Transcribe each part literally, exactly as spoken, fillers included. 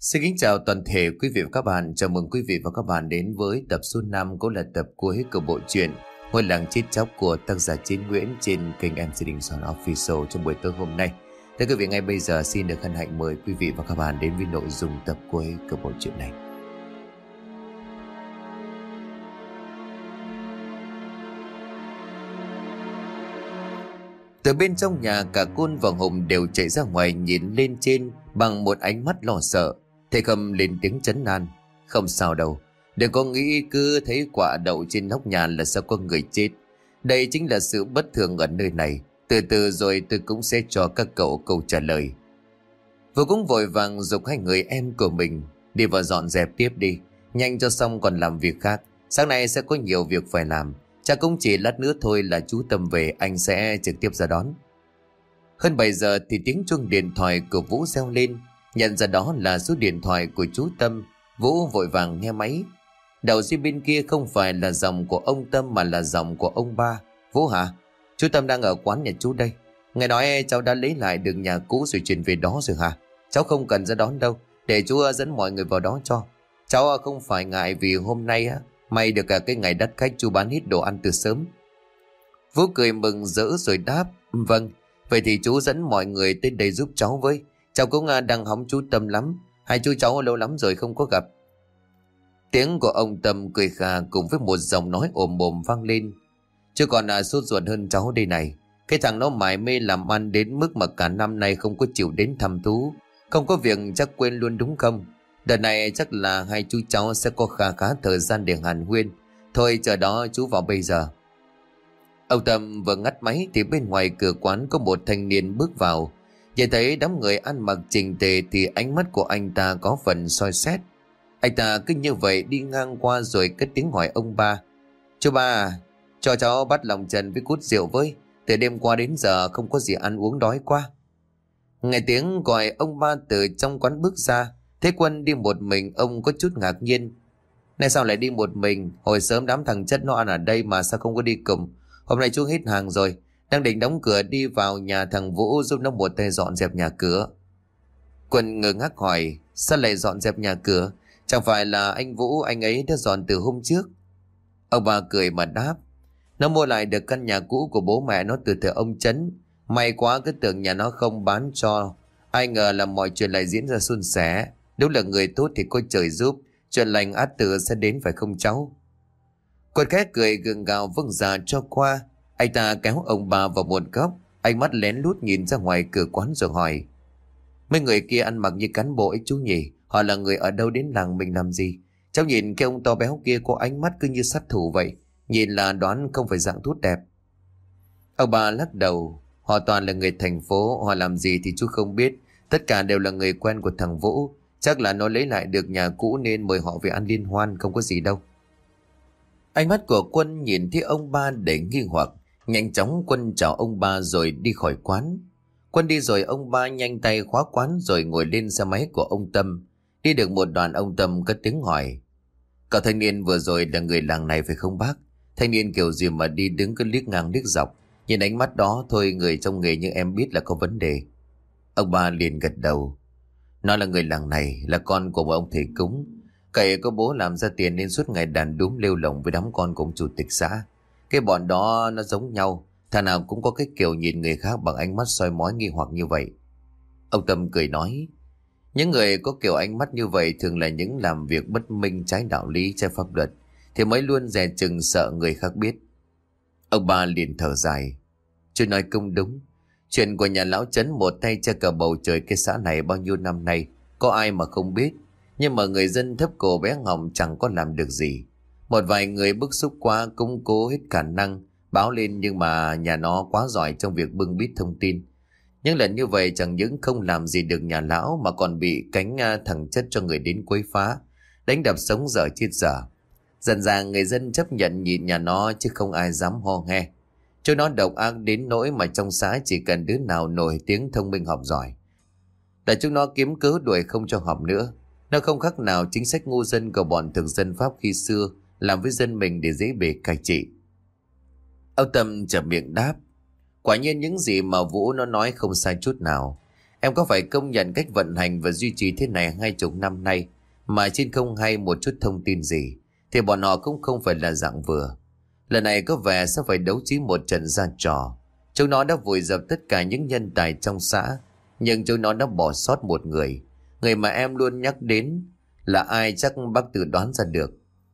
Xin kính chào toàn thể quý vị và các bạn. Chào mừng quý vị và các bạn đến với tập số năm, cũng là tập cuối của bộ truyện Ngôi làng chết chóc của tác giả Chiến Nguyễn trên kênh em xê Đình Sound Official trong buổi tối hôm nay. Thưa quý vị, ngay bây giờ xin được hân hạnh mời quý vị và các bạn đến với nội dung tập cuối của bộ truyện này. Từ bên trong nhà, cả Côn và Hùng đều chạy ra ngoài nhìn lên trên bằng một ánh mắt lo sợ. Thầy Khâm lên tiếng trấn an: "Không sao đâu, đừng có nghĩ cứ thấy quả đậu trên nóc nhà là sao có người chết. Đây chính là sự bất thường ở nơi này. Từ từ rồi tôi cũng sẽ cho các cậu câu trả lời." Vừa cũng vội vàng giục hai người em của mình: "Đi vào dọn dẹp tiếp đi, nhanh cho xong còn làm việc khác. Sáng nay sẽ có nhiều việc phải làm. Cha cũng chỉ lát nữa thôi là chú Tâm về, anh sẽ trực tiếp ra đón." Hơn bảy giờ thì tiếng chuông điện thoại của Vũ reo lên. Nhận ra đó là số điện thoại của chú Tâm, Vũ vội vàng nghe máy. Đầu dây bên kia không phải là giọng của ông Tâm mà là giọng của ông ba. "Vũ hả? Chú Tâm đang ở quán nhà chú đây. Nghe nói cháu đã lấy lại được nhà cũ rồi chuyển về đó rồi hả? Cháu không cần ra đón đâu, để chú dẫn mọi người vào đó cho. Cháu không phải ngại vì hôm nay á may được cả cái ngày đắt khách, chú bán hết đồ ăn từ sớm." Vũ cười mừng rỡ rồi đáp: "Vâng, vậy thì chú dẫn mọi người tới đây giúp cháu với. Cháu cũng đang hóng chú Tâm lắm. Hai chú cháu lâu lắm rồi không có gặp." Tiếng của ông Tâm cười khà cùng với một giọng nói ồm ồm vang lên: "Chứ còn à, sốt ruột hơn cháu đây này. Cái thằng nó mải mê làm ăn đến mức mà cả năm nay không có chịu đến thăm thú. Không có việc chắc quên luôn đúng không? Đợt này chắc là hai chú cháu sẽ có khá khá thời gian để hàn huyên. Thôi chờ đó chú vào bây giờ." Ông Tâm vừa ngắt máy thì bên ngoài cửa quán có một thanh niên bước vào. Nhìn thấy đám người ăn mặc chỉnh tề thì ánh mắt của anh ta có phần soi xét. Anh ta cứ như vậy đi ngang qua rồi cất tiếng hỏi ông ba: "Chú ba à, cho cháu bát lòng trần với cút rượu với. Từ đêm qua đến giờ không có gì ăn uống, đói quá." Nghe tiếng gọi, ông ba từ trong quán bước ra. Thấy Quân đi một mình, ông có chút ngạc nhiên. "Này sao lại đi một mình? Hồi sớm đám thằng chất nó ăn ở đây mà sao không có đi cùng? Hôm nay chú hết hàng rồi, đang định đóng cửa đi vào nhà thằng Vũ giúp nó một tay dọn dẹp nhà cửa." Quân ngơ ngác hỏi: "Sao lại dọn dẹp nhà cửa? Chẳng phải là anh Vũ anh ấy đã dọn từ hôm trước?" Ông bà cười mà đáp: "Nó mua lại được căn nhà cũ của bố mẹ nó từ thời ông Trấn. May quá cứ tưởng nhà nó không bán cho. Ai ngờ là mọi chuyện lại diễn ra suôn sẻ. Đúng là người tốt thì có trời giúp, chuyện lành ắt tự sẽ đến phải không cháu?" Quân khẽ cười gượng gạo vâng dạ cho qua. Anh ta kéo ông bà vào một góc, ánh mắt lén lút nhìn ra ngoài cửa quán rồi hỏi: "Mấy người kia ăn mặc như cán bộ ấy chú nhỉ? Họ là người ở đâu, đến làng mình làm gì? Cháu nhìn cái ông to béo kia có ánh mắt cứ như sát thủ vậy. Nhìn là đoán không phải dạng tốt đẹp." Ông bà lắc đầu: "Họ toàn là người thành phố, họ làm gì thì chú không biết. Tất cả đều là người quen của thằng Vũ. Chắc là nó lấy lại được nhà cũ nên mời họ về ăn liên hoan, không có gì đâu." Ánh mắt của Quân nhìn thấy ông ba để nghi hoặc. Nhanh chóng Quân chào ông ba rồi đi khỏi quán. Quân đi rồi ông ba nhanh tay khóa quán rồi ngồi lên xe máy của ông Tâm. Đi được một đoạn, ông Tâm cất tiếng hỏi: "Cậu thanh niên vừa rồi là người làng này phải không bác? Thanh niên kiểu gì mà đi đứng cứ liếc ngang liếc dọc. Nhìn ánh mắt đó thôi, người trong nghề như em biết là có vấn đề." Ông ba liền gật đầu: "Nó là người làng này, là con của một ông thầy cúng. Cậy có bố làm ra tiền nên suốt ngày đàn đúm lêu lồng với đám con của ông chủ tịch xã. Cái bọn đó nó giống nhau, thằng nào cũng có cái kiểu nhìn người khác bằng ánh mắt soi mói nghi hoặc như vậy." Ông Tâm cười nói: "Những người có kiểu ánh mắt như vậy thường là những làm việc bất minh, trái đạo lý, trái pháp luật, thì mới luôn dè chừng sợ người khác biết." Ông ba liền thở dài: "Chú nói cũng đúng. Chuyện của nhà lão Trấn một tay che cả bầu trời cái xã này bao nhiêu năm nay, có ai mà không biết. Nhưng mà người dân thấp cổ bé ngọng chẳng có làm được gì. Một vài người bức xúc quá cũng cố hết khả năng báo lên, nhưng mà nhà nó quá giỏi trong việc bưng bít thông tin. Những lần như vậy chẳng những không làm gì được nhà lão mà còn bị cánh thằng chất cho người đến quấy phá, đánh đập sống dở chết dở. Dần dà người dân chấp nhận nhìn nhà nó chứ không ai dám ho nghe. Cho nó độc ác đến nỗi mà trong xã chỉ cần đứa nào nổi tiếng thông minh học giỏi là chúng nó kiếm cớ đuổi không cho học nữa. Nó không khác nào chính sách ngu dân của bọn thực dân Pháp khi xưa làm với dân mình để dễ bề cai trị." Ông Tâm chậm miệng đáp: "Quả nhiên những gì mà Vũ nó nói không sai chút nào. Em có phải công nhận cách vận hành và duy trì thế này hai chục năm nay mà trên không hay một chút thông tin gì, thì bọn họ cũng không phải là dạng vừa. Lần này có vẻ sẽ phải đấu trí một trận ra trò. Chúng nó đã vùi dập tất cả những nhân tài trong xã, nhưng chúng nó đã bỏ sót một người. Người mà em luôn nhắc đến là ai chắc bác tự đoán ra được.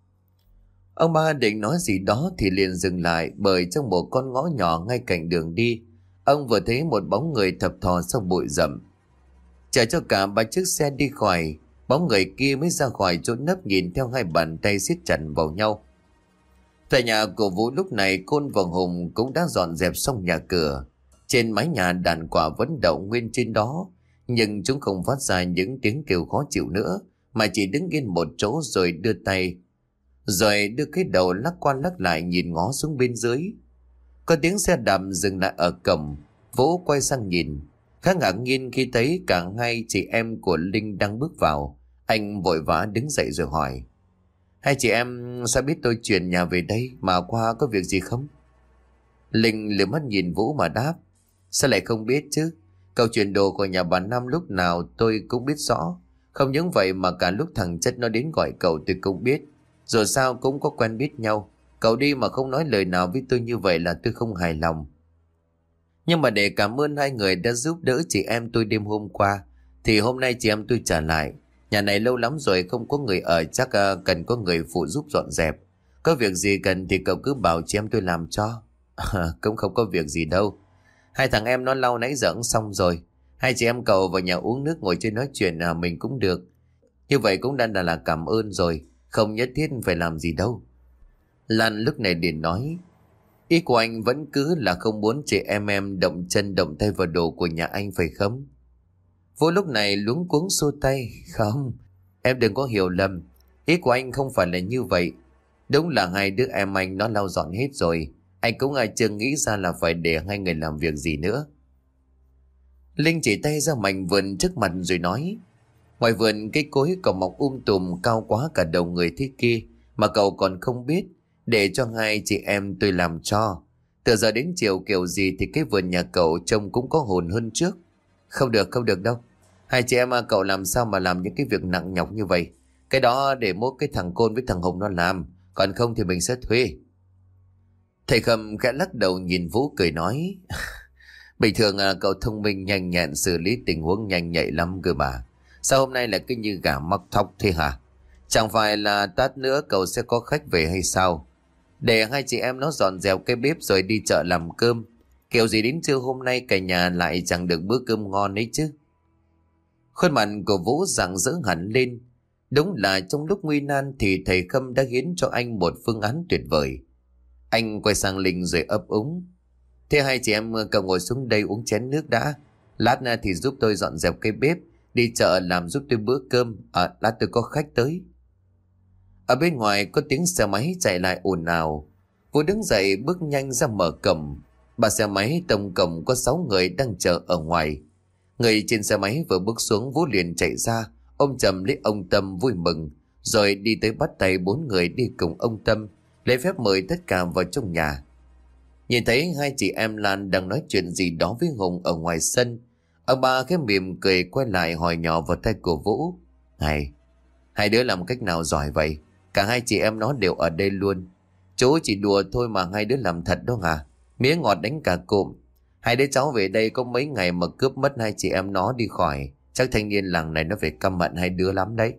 Ông ba định nói gì đó thì liền dừng lại, bởi trong một con ngõ nhỏ ngay cạnh đường đi, ông vừa thấy một bóng người thập thò sau bụi rậm. Chờ cho cả ba chiếc xe đi khỏi, bóng người kia mới ra khỏi chỗ nấp, nhìn theo hai bàn tay siết chặt vào nhau. Tại nhà của Vũ lúc này, Côn và Hùng cũng đã dọn dẹp xong nhà cửa. Trên mái nhà đàn quả vẫn đậu nguyên trên đó, nhưng chúng không phát ra những tiếng kêu khó chịu nữa, mà chỉ đứng yên một chỗ rồi đưa tay, rồi đưa cái đầu lắc qua lắc lại nhìn ngó xuống bên dưới. Có tiếng xe đạp dừng lại ở cổng. Vũ quay sang nhìn, khá ngạc nhiên khi thấy cả hai chị em của Linh đang bước vào. Anh vội vã đứng dậy rồi hỏi: hai chị em sao biết tôi chuyển nhà về đây, mà qua có việc gì không? Linh liếc mắt nhìn Vũ mà đáp: sao lại không biết chứ, cậu chuyển đồ của nhà bà Năm lúc nào tôi cũng biết rõ. Không những vậy mà cả lúc thằng Chất nó đến gọi cậu tôi cũng biết. Dù sao cũng có quen biết nhau. Cậu đi mà không nói lời nào với tôi như vậy là tôi không hài lòng. Nhưng mà để cảm ơn hai người đã giúp đỡ chị em tôi đêm hôm qua, thì hôm nay chị em tôi trả lại. Nhà này lâu lắm rồi không có người ở, chắc uh, cần có người phụ giúp dọn dẹp. Có việc gì cần thì cậu cứ bảo chị em tôi làm cho. Cũng không có việc gì đâu. Hai thằng em nó lau nãy giờ xong rồi. Hai chị em cậu vào nhà uống nước ngồi chơi nói chuyện à, mình cũng được. Như vậy cũng đã là, là cảm ơn rồi, không nhất thiết phải làm gì đâu. Lan lúc này liền nói: ý của anh vẫn cứ là không muốn chị em em động chân động tay vào đồ của nhà anh phải không? Vũ lúc này luống cuống xua tay: không, em đừng có hiểu lầm. Ý của anh không phải là như vậy. Đúng là hai đứa em anh nó lau dọn hết rồi. Anh cũng ai chưa nghĩ ra là phải để hai người làm việc gì nữa. Linh chỉ tay ra mảnh vườn trước mặt rồi nói: ngoài vườn cây cối còn mọc um tùm cao quá cả đầu người thế kia, mà cậu còn không biết. Để cho hai chị em tôi làm cho. Từ giờ đến chiều kiểu gì thì cái vườn nhà cậu trông cũng có hồn hơn trước. Không được, không được đâu. Hai chị em cậu làm sao mà làm những cái việc nặng nhọc như vậy. Cái đó để mốt cái thằng Côn với thằng Hùng nó làm, còn không thì mình sẽ thuê. Thầy Khâm khẽ lắc đầu nhìn Vũ cười nói: bình thường à, cậu thông minh nhanh nhẹn, xử lý tình huống nhanh nhạy lắm cơ mà. Sao hôm nay lại cứ như gà mắc thóc thế hả? Chẳng phải là tát nữa cậu sẽ có khách về hay sao? Để hai chị em nó dọn dẹp cái bếp rồi đi chợ làm cơm. Kiểu gì đến trưa hôm nay cả nhà lại chẳng được bữa cơm ngon ấy chứ. Khuôn mặt của Vũ rạng rỡ hẳn lên. Đúng là trong lúc nguy nan thì thầy Khâm đã hiến cho anh một phương án tuyệt vời. Anh quay sang Linh rồi ấp úng: thế hai chị em cậu ngồi xuống đây uống chén nước đã. Lát thì giúp tôi dọn dẹp cái bếp, đi chợ làm giúp tôi bữa cơm. À, lát tôi có khách tới. Ở bên ngoài có tiếng xe máy chạy lại ồn ào. Vũ đứng dậy bước nhanh ra mở cổng. Ba xe máy tổng cộng có sáu người đang chờ ở ngoài. Người trên xe máy vừa bước xuống, Vũ liền chạy ra ôm chầm lấy ông Tâm vui mừng, rồi đi tới bắt tay bốn người đi cùng ông Tâm, lấy phép mời tất cả vào trong nhà. Nhìn thấy hai chị em Lan đang nói chuyện gì đó với Hùng ở ngoài sân, ông ba khẽ mỉm cười quay lại hỏi nhỏ vào tay của Vũ: Này, hai đứa làm cách nào giỏi vậy? Cả hai chị em nó đều ở đây luôn. Chú chỉ đùa thôi mà hai đứa làm thật đó hả? Mía ngọt đánh cả cụm. Hai đứa cháu về đây có mấy ngày mà cướp mất hai chị em nó đi khỏi, chắc thanh niên làng này nó phải căm hận hai đứa lắm đấy.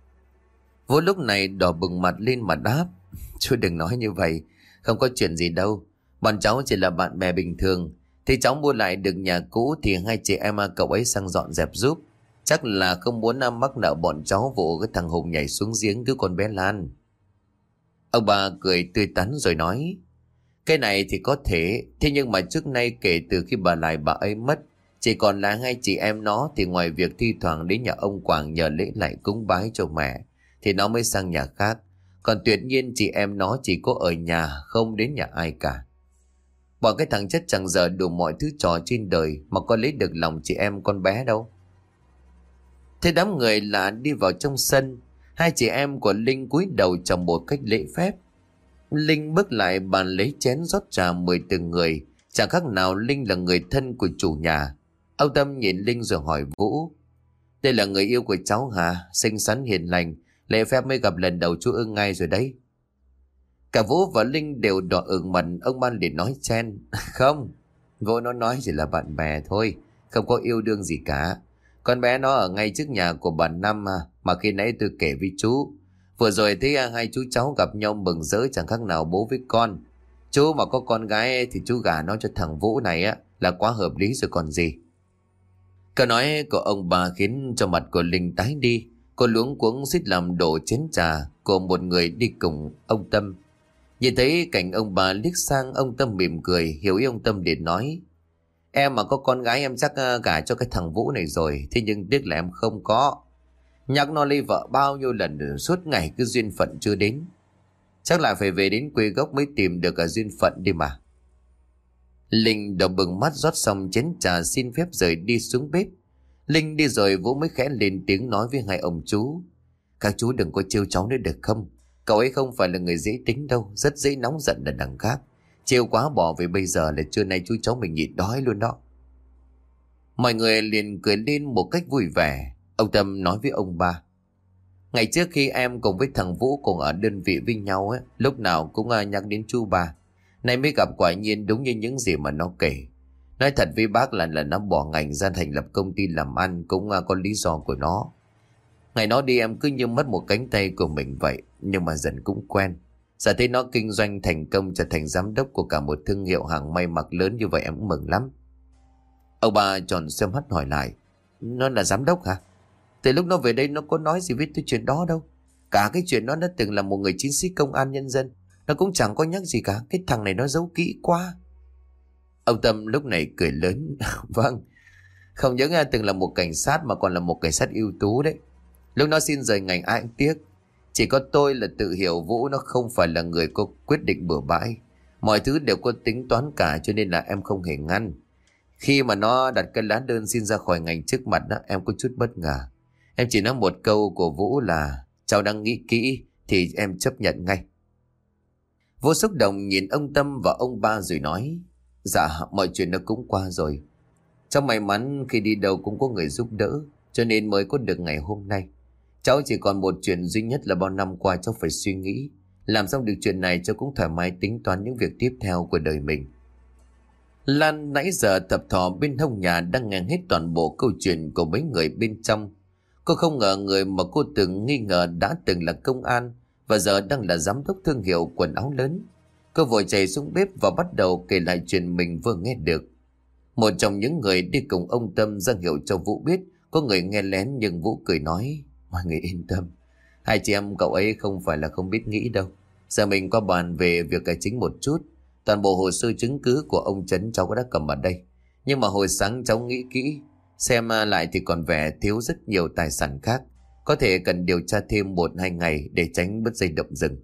Vũ lúc này đỏ bừng mặt lên mà đáp: Chú đừng nói như vậy, không có chuyện gì đâu. Bọn cháu chỉ là bạn bè bình thường. Thì cháu mua lại được nhà cũ thì hai chị em cậu ấy sang dọn dẹp giúp. Chắc là không muốn mắc nợ bọn cháu vụ cái thằng Hùng nhảy xuống giếng cứu con bé Lan. Ông bà cười tươi tắn rồi nói: Cái này thì có thể. Thế nhưng mà trước nay kể từ khi bà Lại bà ấy mất, chỉ còn là hai chị em nó, thì ngoài việc thi thoảng đến nhà ông Quảng nhờ lễ lại cúng bái cho mẹ thì nó mới sang nhà khác. Còn tuyệt nhiên chị em nó chỉ có ở nhà, không đến nhà ai cả. Bọn cái thằng Chất chẳng giờ đủ mọi thứ trò trên đời mà có lấy được lòng chị em con bé đâu. Thế đám người lạ đi vào trong sân. Hai chị em của Linh cúi đầu trong một cách lễ phép. Linh bước lại bàn lấy chén rót trà mời từng người. Chẳng khác nào Linh là người thân của chủ nhà. Ông Tâm nhìn Linh rồi hỏi Vũ: Đây là người yêu của cháu hả? Xinh xắn hiền lành, lễ phép mới gặp lần đầu chú ưng ngay rồi đấy. Cả Vũ và Linh đều đỏ ửng mặt. Ông Ban liền nói chen: Không, Vũ nó nói chỉ là bạn bè thôi, không có yêu đương gì cả. Con bé nó ở ngay trước nhà của bà Năm mà, mà khi nãy tôi kể với chú. Vừa rồi thấy hai chú cháu gặp nhau mừng rỡ chẳng khác nào bố với con. Chú mà có con gái thì chú gả nó cho thằng Vũ này á là quá hợp lý rồi còn gì. Câu nói của ông bà khiến cho mặt của Linh tái đi. Cô luống cuống suýt làm đổ chén trà của một người đi cùng ông Tâm. Nhìn thấy cảnh ông bà liếc sang, ông Tâm mỉm cười, hiểu ý ông Tâm liền nói: Em mà có con gái em chắc gả cho cái thằng Vũ này rồi. Thế nhưng tiếc là em không có. Nhắc nó lấy vợ bao nhiêu lần rồi, suốt ngày cứ duyên phận chưa đến. Chắc là phải về đến quê gốc mới tìm được cả duyên phận đi mà. Linh đỏ bừng mắt rót xong chén trà xin phép rời đi xuống bếp. Linh đi rồi Vũ mới khẽ lên tiếng nói với hai ông chú: Các chú đừng có trêu cháu nữa được không? Cậu ấy không phải là người dễ tính đâu, rất dễ nóng giận là đằng khác. Trêu quá bỏ về bây giờ là trưa nay chú cháu mình nhịn đói luôn đó. Mọi người liền cười lên một cách vui vẻ. Ông Tâm nói với ông ba: Ngày trước khi em cùng với thằng Vũ cùng ở đơn vị với nhau ấy, lúc nào cũng nhắc đến chú ba. Nay mới gặp quả nhiên đúng như những gì mà nó kể. Nói thật với bác là là nó bỏ ngành ra thành lập công ty làm ăn cũng có lý do của nó. Ngày nó đi em cứ như mất một cánh tay của mình vậy, nhưng mà dần cũng quen. Giờ thấy nó kinh doanh thành công, trở thành giám đốc của cả một thương hiệu hàng may mặc lớn như vậy em cũng mừng lắm. Ông bà tròn xem mắt hỏi lại: Nó là giám đốc hả? Từ lúc nó về đây nó có nói gì với tôi chuyện đó đâu. Cả cái chuyện đó nó từng là một người chiến sĩ công an nhân dân, nó cũng chẳng có nhắc gì cả. Cái thằng này nó giấu kỹ quá. Ông Tâm lúc này cười lớn: Vâng, không những từng là một cảnh sát mà còn là một cảnh sát ưu tú đấy. Lúc nó xin rời ngành ai cũng tiếc. Chỉ có tôi là tự hiểu Vũ nó không phải là người có quyết định bừa bãi. Mọi thứ đều có tính toán cả, cho nên là em không hề ngăn. Khi mà nó đặt cái lá đơn xin ra khỏi ngành trước mặt đó, em có chút bất ngờ. Em chỉ nói một câu của Vũ là cháu đang nghĩ kỹ thì em chấp nhận ngay. Vũ xúc động nhìn ông Tâm và ông ba rồi nói: Dạ, mọi chuyện nó cũng qua rồi. Cháu may mắn khi đi đâu cũng có người giúp đỡ, cho nên mới có được ngày hôm nay. Cháu chỉ còn một chuyện duy nhất là bao năm qua cháu phải suy nghĩ. Làm xong được chuyện này cháu cũng thoải mái tính toán những việc tiếp theo của đời mình. Lan nãy giờ thập thò bên hông nhà đang nghe hết toàn bộ câu chuyện của mấy người bên trong. Cô không ngờ người mà cô từng nghi ngờ đã từng là công an và giờ đang là giám đốc thương hiệu quần áo lớn. Cô vội chạy xuống bếp và bắt đầu kể lại chuyện mình vừa nghe được. Một trong những người đi cùng ông Tâm ra hiệu cho Vũ biết có người nghe lén, nhưng Vũ cười nói: Mọi người yên tâm, hai chị em cậu ấy không phải là không biết nghĩ đâu. Giờ mình qua bàn về việc cải chính một chút. Toàn bộ hồ sơ chứng cứ của ông Trấn cháu đã cầm ở đây. Nhưng mà hồi sáng cháu nghĩ kỹ, xem lại thì còn vẻ thiếu rất nhiều tài sản khác. Có thể cần điều tra thêm một hai ngày để tránh bứt dây động rừng.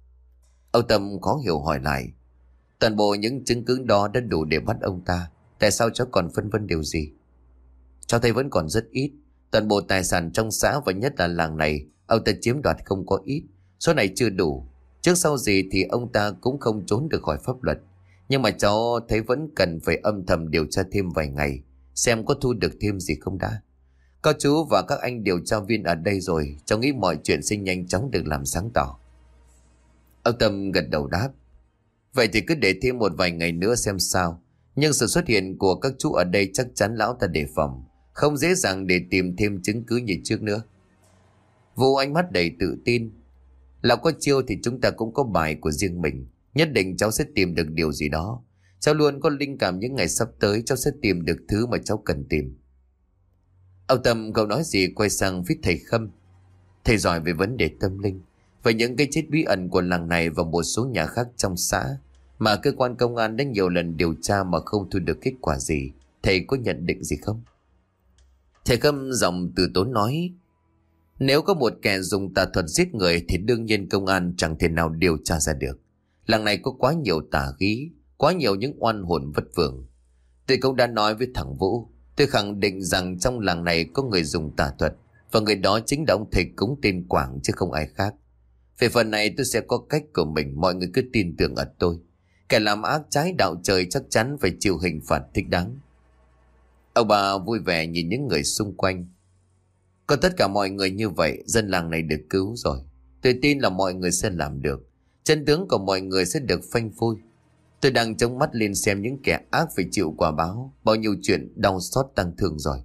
Ông Tâm khó hiểu hỏi lại: Toàn bộ những chứng cứ đó đã đủ để bắt ông ta, tại sao cháu còn phân vân điều gì? Cháu thấy vẫn còn rất ít. Toàn bộ tài sản trong xã và nhất là làng này, ông ta chiếm đoạt không có ít. Số này chưa đủ. Trước sau gì thì ông ta cũng không trốn được khỏi pháp luật. Nhưng mà cháu thấy vẫn cần phải âm thầm điều tra thêm vài ngày, xem có thu được thêm gì không đã. Có chú và các anh điều tra viên ở đây rồi, cháu nghĩ mọi chuyện sẽ nhanh chóng được làm sáng tỏ. Ông Tâm gật đầu đáp: Vậy thì cứ để thêm một vài ngày nữa xem sao. Nhưng sự xuất hiện của các chú ở đây chắc chắn lão ta đề phòng, không dễ dàng để tìm thêm chứng cứ như trước nữa. Vũ ánh mắt đầy tự tin: Lão có chiêu thì chúng ta cũng có bài của riêng mình. Nhất định cháu sẽ tìm được điều gì đó. Cháu luôn có linh cảm những ngày sắp tới cháu sẽ tìm được thứ mà cháu cần tìm. Ông Tâm không nói gì, quay sang phía thầy Khâm: Thầy giỏi về vấn đề tâm linh, về những cái chết bí ẩn của làng này và một số nhà khác trong xã mà cơ quan công an đã nhiều lần điều tra mà không thu được kết quả gì. Thầy có nhận định gì không? Thầy Khâm giọng từ tốn nói: Nếu có một kẻ dùng tà thuật giết người thì đương nhiên công an chẳng thể nào điều tra ra được. Làng này có quá nhiều tà khí, quá nhiều những oan hồn vất vưởng. Tôi cũng đã nói với thằng Vũ, tôi khẳng định rằng trong làng này có người dùng tà thuật, và người đó chính là ông thầy cúng tên Quảng chứ không ai khác. Về phần này tôi sẽ có cách của mình, mọi người cứ tin tưởng ở tôi. Kẻ làm ác trái đạo trời chắc chắn phải chịu hình phạt thích đáng. Ông bà vui vẻ nhìn những người xung quanh. Có tất cả mọi người như vậy, dân làng này được cứu rồi. Tôi tin là mọi người sẽ làm được. Chân tướng của mọi người sẽ được phanh phui. Tôi đang trông mắt lên xem những kẻ ác phải chịu quả báo. Bao nhiêu chuyện đau xót tăng thương rồi.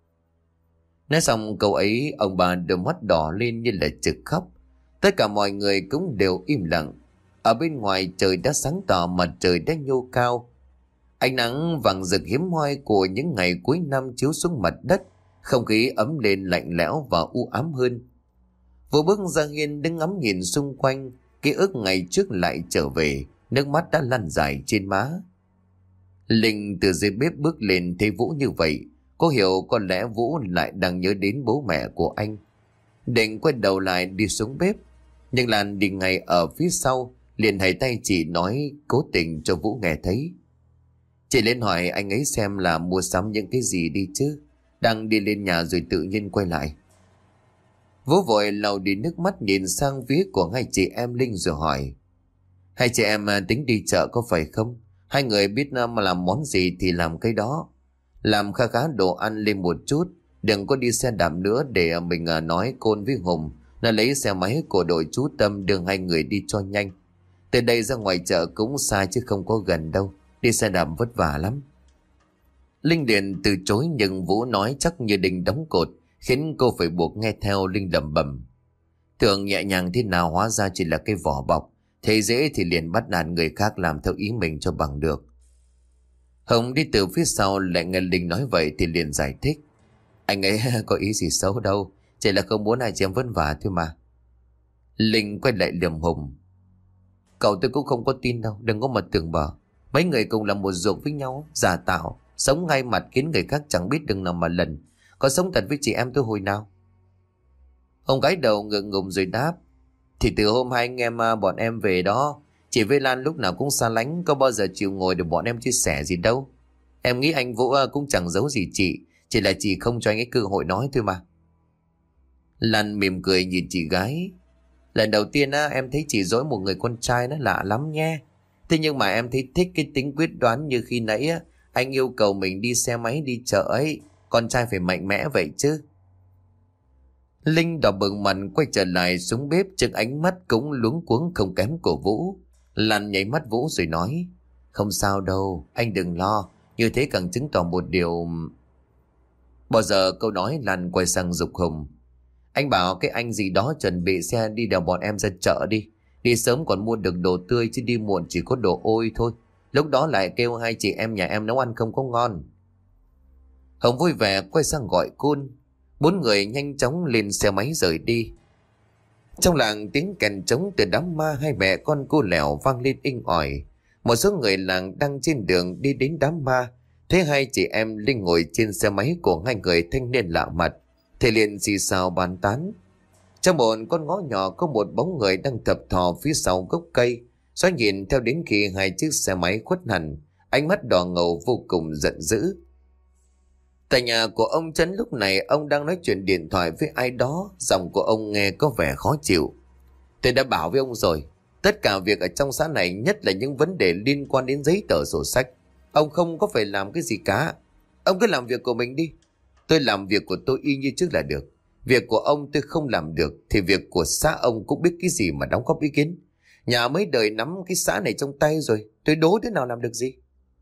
Nói xong câu ấy, ông bà đôi mắt đỏ lên như là trực khóc. Tất cả mọi người cũng đều im lặng. Ở bên ngoài trời đã sáng tỏ, mặt trời đã nhô cao. Ánh nắng vàng rực hiếm hoi của những ngày cuối năm chiếu xuống mặt đất. Không khí ấm lên lạnh lẽo và u ám hơn. Vũ bước ra hiên đứng ngắm nhìn xung quanh. Ký ức ngày trước lại trở về. Nước mắt đã lăn dài trên má. Linh từ dưới bếp bước lên thấy Vũ như vậy. Cô hiểu có lẽ Vũ lại đang nhớ đến bố mẹ của anh. Định quay đầu lại đi xuống bếp. Nhưng Lan đi ngay ở phía sau, liền hay tay chị nói cố tình cho Vũ nghe thấy. Chị lên hỏi anh ấy xem là mua sắm những cái gì đi chứ. Đang đi lên nhà rồi tự nhiên quay lại. Vũ vội lau đi nước mắt nhìn sang phía của hai chị em Linh rồi hỏi. Hai chị em tính đi chợ có phải không? Hai người biết mà làm món gì thì làm cái đó. Làm khá khá đồ ăn lên một chút. Đừng có đi xe đạp nữa để mình nói Côn với Hùng là lấy xe máy của đội chú Tâm đưa hai người đi cho nhanh. Từ đây ra ngoài chợ cũng xa chứ không có gần đâu. Đi xe đạp vất vả lắm. Linh liền từ chối nhưng Vũ nói chắc như đinh đóng cột, khiến cô phải buộc nghe theo. Linh lẩm bẩm. Tưởng nhẹ nhàng thế nào hóa ra chỉ là cái vỏ bọc. Thấy dễ thì liền bắt nạt người khác làm theo ý mình cho bằng được. Hồng đi từ phía sau lại nghe Linh nói vậy thì liền giải thích. Anh ấy có ý gì xấu đâu, chỉ là không muốn hai chị em vất vả thôi mà. Linh quay lại lườm Hùng. Cậu tôi cũng không có tin đâu, đừng có mà tưởng bở. Mấy người cùng là một ruột với nhau, giả tạo, sống ngay mặt khiến người khác chẳng biết đừng nào mà lần. Có sống thật với chị em tôi hồi nào? Ông gái đầu ngượng ngùng rồi đáp. Thì từ hôm hai anh em bọn em về đó, chị với Lan lúc nào cũng xa lánh, có bao giờ chịu ngồi để bọn em chia sẻ gì đâu. Em nghĩ anh Vũ cũng chẳng giấu gì chị, chỉ là chị không cho anh ấy cơ hội nói thôi mà. Lan mỉm cười nhìn chị gái. Lần đầu tiên á, em thấy chị dối một người con trai nó lạ lắm nghe. Thế nhưng mà em thấy thích cái tính quyết đoán như khi nãy á, anh yêu cầu mình đi xe máy đi chợ ấy. Con trai phải mạnh mẽ vậy chứ. Linh đỏ bừng mặt quay trở lại xuống bếp, trước ánh mắt cũng luống cuống không kém của Vũ. Lan nháy mắt Vũ rồi nói. Không sao đâu, anh đừng lo. Như thế càng chứng tỏ một điều. Bao giờ câu nói Lan quay sang giục Hùng. Anh bảo cái anh gì đó chuẩn bị xe đi đèo bọn em ra chợ đi. Đi sớm còn mua được đồ tươi chứ đi muộn chỉ có đồ ôi thôi. Lúc đó lại kêu hai chị em nhà em nấu ăn không có ngon. Hồng vui vẻ quay sang gọi Côn. Bốn người nhanh chóng lên xe máy rời đi. Trong làng tiếng kèn trống từ đám ma hai mẹ con cô lẻo vang lên inh ỏi. Một số người làng đang trên đường đi đến đám ma, thấy hai chị em Linh ngồi trên xe máy của hai người thanh niên lạ mặt thì liền xì xào bàn tán. Trong một con ngõ nhỏ có một bóng người đang thập thò phía sau gốc cây, xoay nhìn theo đến khi hai chiếc xe máy khuất hẳn, ánh mắt đỏ ngầu vô cùng giận dữ. Tại nhà của ông Trấn lúc này ông đang nói chuyện điện thoại với ai đó, giọng của ông nghe có vẻ khó chịu. Tôi đã bảo với ông rồi, tất cả việc ở trong xã này, nhất là những vấn đề liên quan đến giấy tờ sổ sách, ông không có phải làm cái gì cả. Ông cứ làm việc của mình đi. Tôi làm việc của tôi y như trước là được. Việc của ông tôi không làm được thì việc của xã ông cũng biết cái gì mà đóng góp ý kiến. Nhà mấy đời nắm cái xã này trong tay rồi, tôi đố thế nào làm được gì.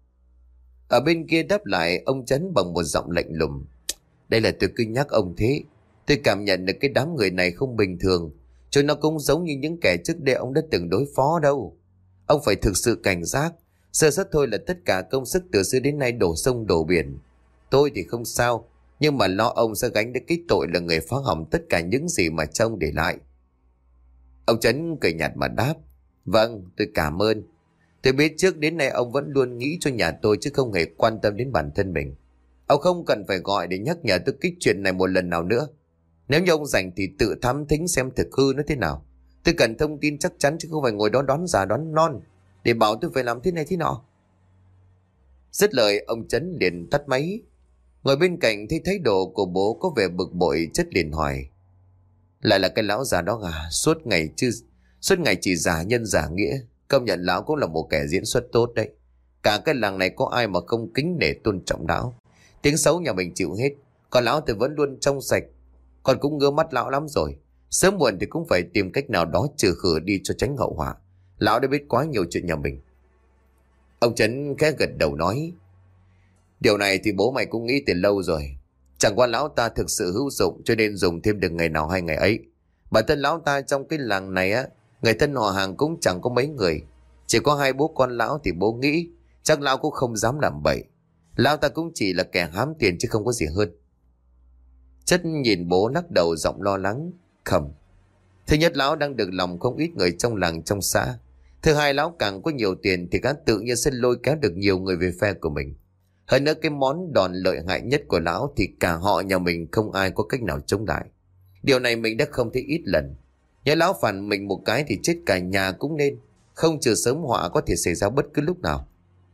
Ở bên kia đáp lại ông Trấn bằng một giọng lạnh lùng. Đây là tôi cứ nhắc ông thế. Tôi cảm nhận được cái đám người này không bình thường. Cho nó cũng giống như những kẻ trước đây ông đã từng đối phó đâu. Ông phải thực sự cảnh giác. Sơ suất thôi là tất cả công sức từ xưa đến nay đổ sông đổ biển. Tôi thì không sao, nhưng mà lo ông sẽ gánh được cái tội là người phá hỏng tất cả những gì mà trông để lại. Ông Trấn cười nhạt mà đáp. Vâng, tôi cảm ơn. Tôi biết trước đến nay ông vẫn luôn nghĩ cho nhà tôi chứ không hề quan tâm đến bản thân mình. Ông không cần phải gọi để nhắc nhở tôi cái chuyện này một lần nào nữa. Nếu như ông rảnh thì tự thám thính xem thực hư nó thế nào. Tôi cần thông tin chắc chắn chứ không phải ngồi đó đón già đón non để bảo tôi phải làm thế này thế nọ. Dứt lời ông Trấn liền tắt máy. Ngồi bên cạnh thấy thái độ của bố có vẻ bực bội, chất liền hỏi. Lại là cái lão già đó à? Suốt ngày chứ Suốt ngày chỉ giả nhân giả nghĩa. Công nhận lão cũng là một kẻ diễn xuất tốt đấy. Cả cái làng này có ai mà không kính nể tôn trọng lão. Tiếng xấu nhà mình chịu hết, còn lão thì vẫn luôn trong sạch. Con cũng ngứa mắt lão lắm rồi. Sớm muộn thì cũng phải tìm cách nào đó trừ khử đi cho tránh hậu họa. Lão đã biết quá nhiều chuyện nhà mình. Ông Trấn khẽ gật đầu nói, điều này thì bố mày cũng nghĩ từ lâu rồi. Chẳng qua lão ta thực sự hữu dụng cho nên dùng thêm được ngày nào hay ngày ấy. Bản thân lão ta trong cái làng này á, người thân họ hàng cũng chẳng có mấy người. Chỉ có hai bố con lão thì bố nghĩ chắc lão cũng không dám làm bậy. Lão ta cũng chỉ là kẻ hám tiền chứ không có gì hơn. Chất nhìn bố lắc đầu giọng lo lắng. Không. Thứ nhất, lão đang được lòng không ít người trong làng trong xã. Thứ hai, lão càng có nhiều tiền thì càng tự nhiên sẽ lôi kéo được nhiều người về phe của mình. Hơn nữa, cái món đòn lợi hại nhất của lão thì cả họ nhà mình không ai có cách nào chống lại. Điều này mình đã không thấy ít lần. Nhớ lão phản mình một cái thì chết cả nhà cũng nên. Không trừ sớm họa có thể xảy ra bất cứ lúc nào.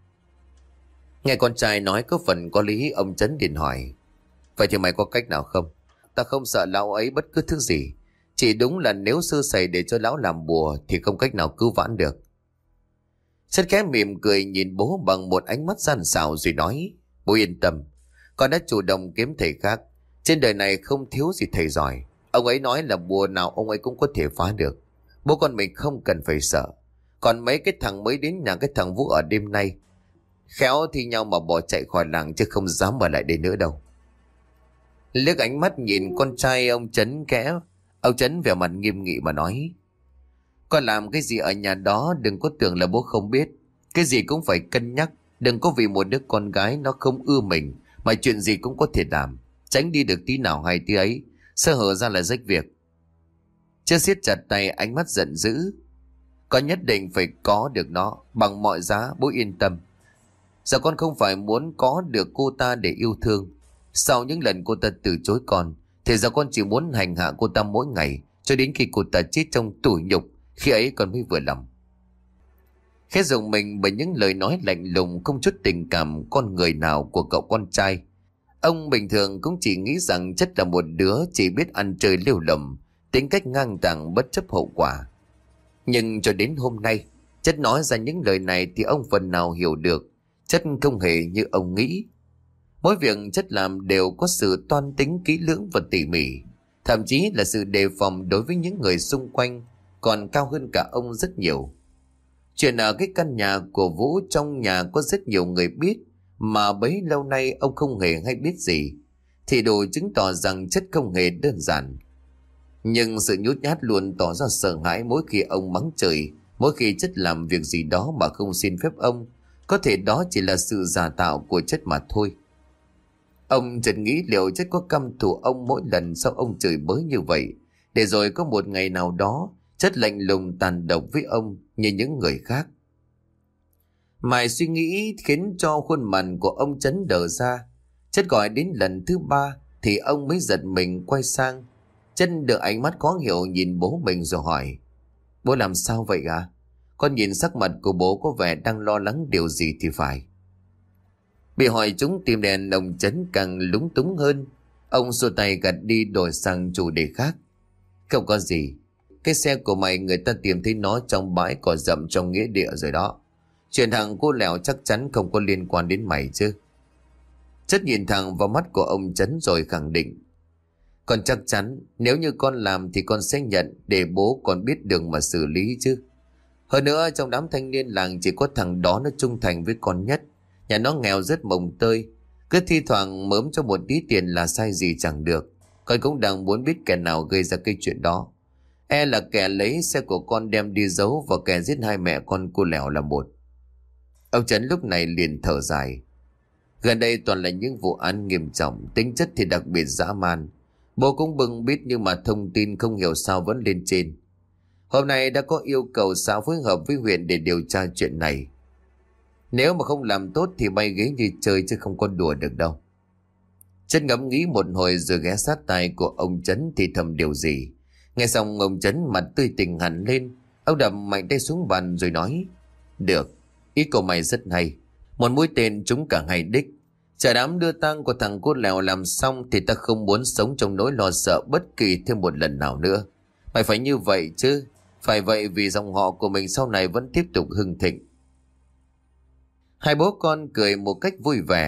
Nghe con trai nói có phần có lý, ông Trấn liền hỏi, vậy thì mày có cách nào không? Ta không sợ lão ấy bất cứ thứ gì. Chỉ đúng là nếu sơ sẩy để cho lão làm bùa thì không cách nào cứu vãn được. Chất khẽ mỉm cười nhìn bố bằng một ánh mắt gian xảo rồi nói, bố yên tâm, con đã chủ động kiếm thầy khác. Trên đời này không thiếu gì thầy giỏi. Ông ấy nói là bùa nào ông ấy cũng có thể phá được. Bố con mình không cần phải sợ. Còn mấy cái thằng mới đến nhà cái thằng Vũ ở đêm nay, khéo thì nhau mà bỏ chạy khỏi làng chứ không dám ở lại đây nữa đâu. Liếc ánh mắt nhìn con trai ông Trấn kẽ, ông Trấn vẻ mặt nghiêm nghị mà nói, con làm cái gì ở nhà đó đừng có tưởng là bố không biết. Cái gì cũng phải cân nhắc. Đừng có vì một đứa con gái nó không ưa mình mà chuyện gì cũng có thể làm. Tránh đi được tí nào hay tí ấy, sơ hở ra là rách việc. Chưa siết chặt tay, ánh mắt giận dữ. Con nhất định phải có được nó bằng mọi giá, bố yên tâm. Giờ con không phải muốn có được cô ta để yêu thương. Sau những lần cô ta từ chối con thì giờ con chỉ muốn hành hạ cô ta mỗi ngày cho đến khi cô ta chết trong tủi nhục. Khi ấy con mới vừa lòng. Khẽ dùng mình bởi những lời nói lạnh lùng không chút tình cảm con người nào của cậu con trai. Ông bình thường cũng chỉ nghĩ rằng Chất là một đứa chỉ biết ăn chơi lêu lỏng, tính cách ngang tàng bất chấp hậu quả. Nhưng cho đến hôm nay, Chất nói ra những lời này thì ông phần nào hiểu được Chất không hề như ông nghĩ. Mỗi việc Chất làm đều có sự toan tính kỹ lưỡng và tỉ mỉ, thậm chí là sự đề phòng đối với những người xung quanh còn cao hơn cả ông rất nhiều. Chuyện ở cái căn nhà của Vũ trong nhà có rất nhiều người biết mà bấy lâu nay ông không hề hay biết gì, thì đủ chứng tỏ rằng Chất không hề đơn giản. Nhưng sự nhút nhát luôn tỏ ra sợ hãi mỗi khi ông mắng chửi, mỗi khi Chất làm việc gì đó mà không xin phép ông. Có thể đó chỉ là sự giả tạo của Chất mà thôi. Ông chợt nghĩ liệu Chất có căm thù ông mỗi lần sau ông chửi bới như vậy, để rồi có một ngày nào đó Chất lạnh lùng tàn độc với ông như những người khác. Mãi suy nghĩ khiến cho khuôn mặt của ông Trấn đờ ra. Chất gọi đến lần thứ ba thì ông mới giật mình quay sang. Chất được ánh mắt khó hiểu nhìn bố mình rồi hỏi, bố làm sao vậy à? Con nhìn sắc mặt của bố có vẻ đang lo lắng điều gì thì phải. Bị hỏi trúng tim đen, ông Trấn càng lúng túng hơn. Ông xua tay gạt đi đổi sang chủ đề khác. Không có gì. Cái xe của mày người ta tìm thấy nó trong bãi cỏ rậm trong nghĩa địa rồi đó. Chuyện thằng cô Lẹo chắc chắn không có liên quan đến mày chứ. Chất nhìn thẳng vào mắt của ông Trấn rồi khẳng định, con chắc chắn nếu như con làm thì con sẽ nhận, để bố còn biết đường mà xử lý chứ. Hơn nữa trong đám thanh niên làng chỉ có thằng đó nó trung thành với con nhất. Nhà nó nghèo rất mồng tơi, cứ thi thoảng mớm cho một tí tiền là sai gì chẳng được. Con cũng đang muốn biết kẻ nào gây ra cái chuyện đó. E là kẻ lấy xe của con đem đi giấu và kẻ giết hai mẹ con cô Lẹo là một. Ông Trấn lúc này liền thở dài. Gần đây toàn là những vụ án nghiêm trọng, tính chất thì đặc biệt dã man. Bố cũng bưng bít nhưng mà thông tin không hiểu sao vẫn lên trên. Hôm nay đã có yêu cầu xã phối hợp với huyện để điều tra chuyện này. Nếu mà không làm tốt thì bay ghế như chơi chứ không có đùa được đâu. Chất ngẫm nghĩ một hồi rồi ghé sát tai của ông Trấn thì thầm điều gì. Nghe xong ông Trấn mặt tươi tỉnh hẳn lên. Ông đập mạnh tay xuống bàn rồi nói, được, ý của mày rất hay. Một mũi tên trúng cả hai đích. Chờ đám đưa tang của thằng cô Lẹo làm xong thì ta không muốn sống trong nỗi lo sợ bất kỳ thêm một lần nào nữa. Mày phải như vậy chứ. Phải vậy vì dòng họ của mình sau này vẫn tiếp tục hưng thịnh. Hai bố con cười một cách vui vẻ.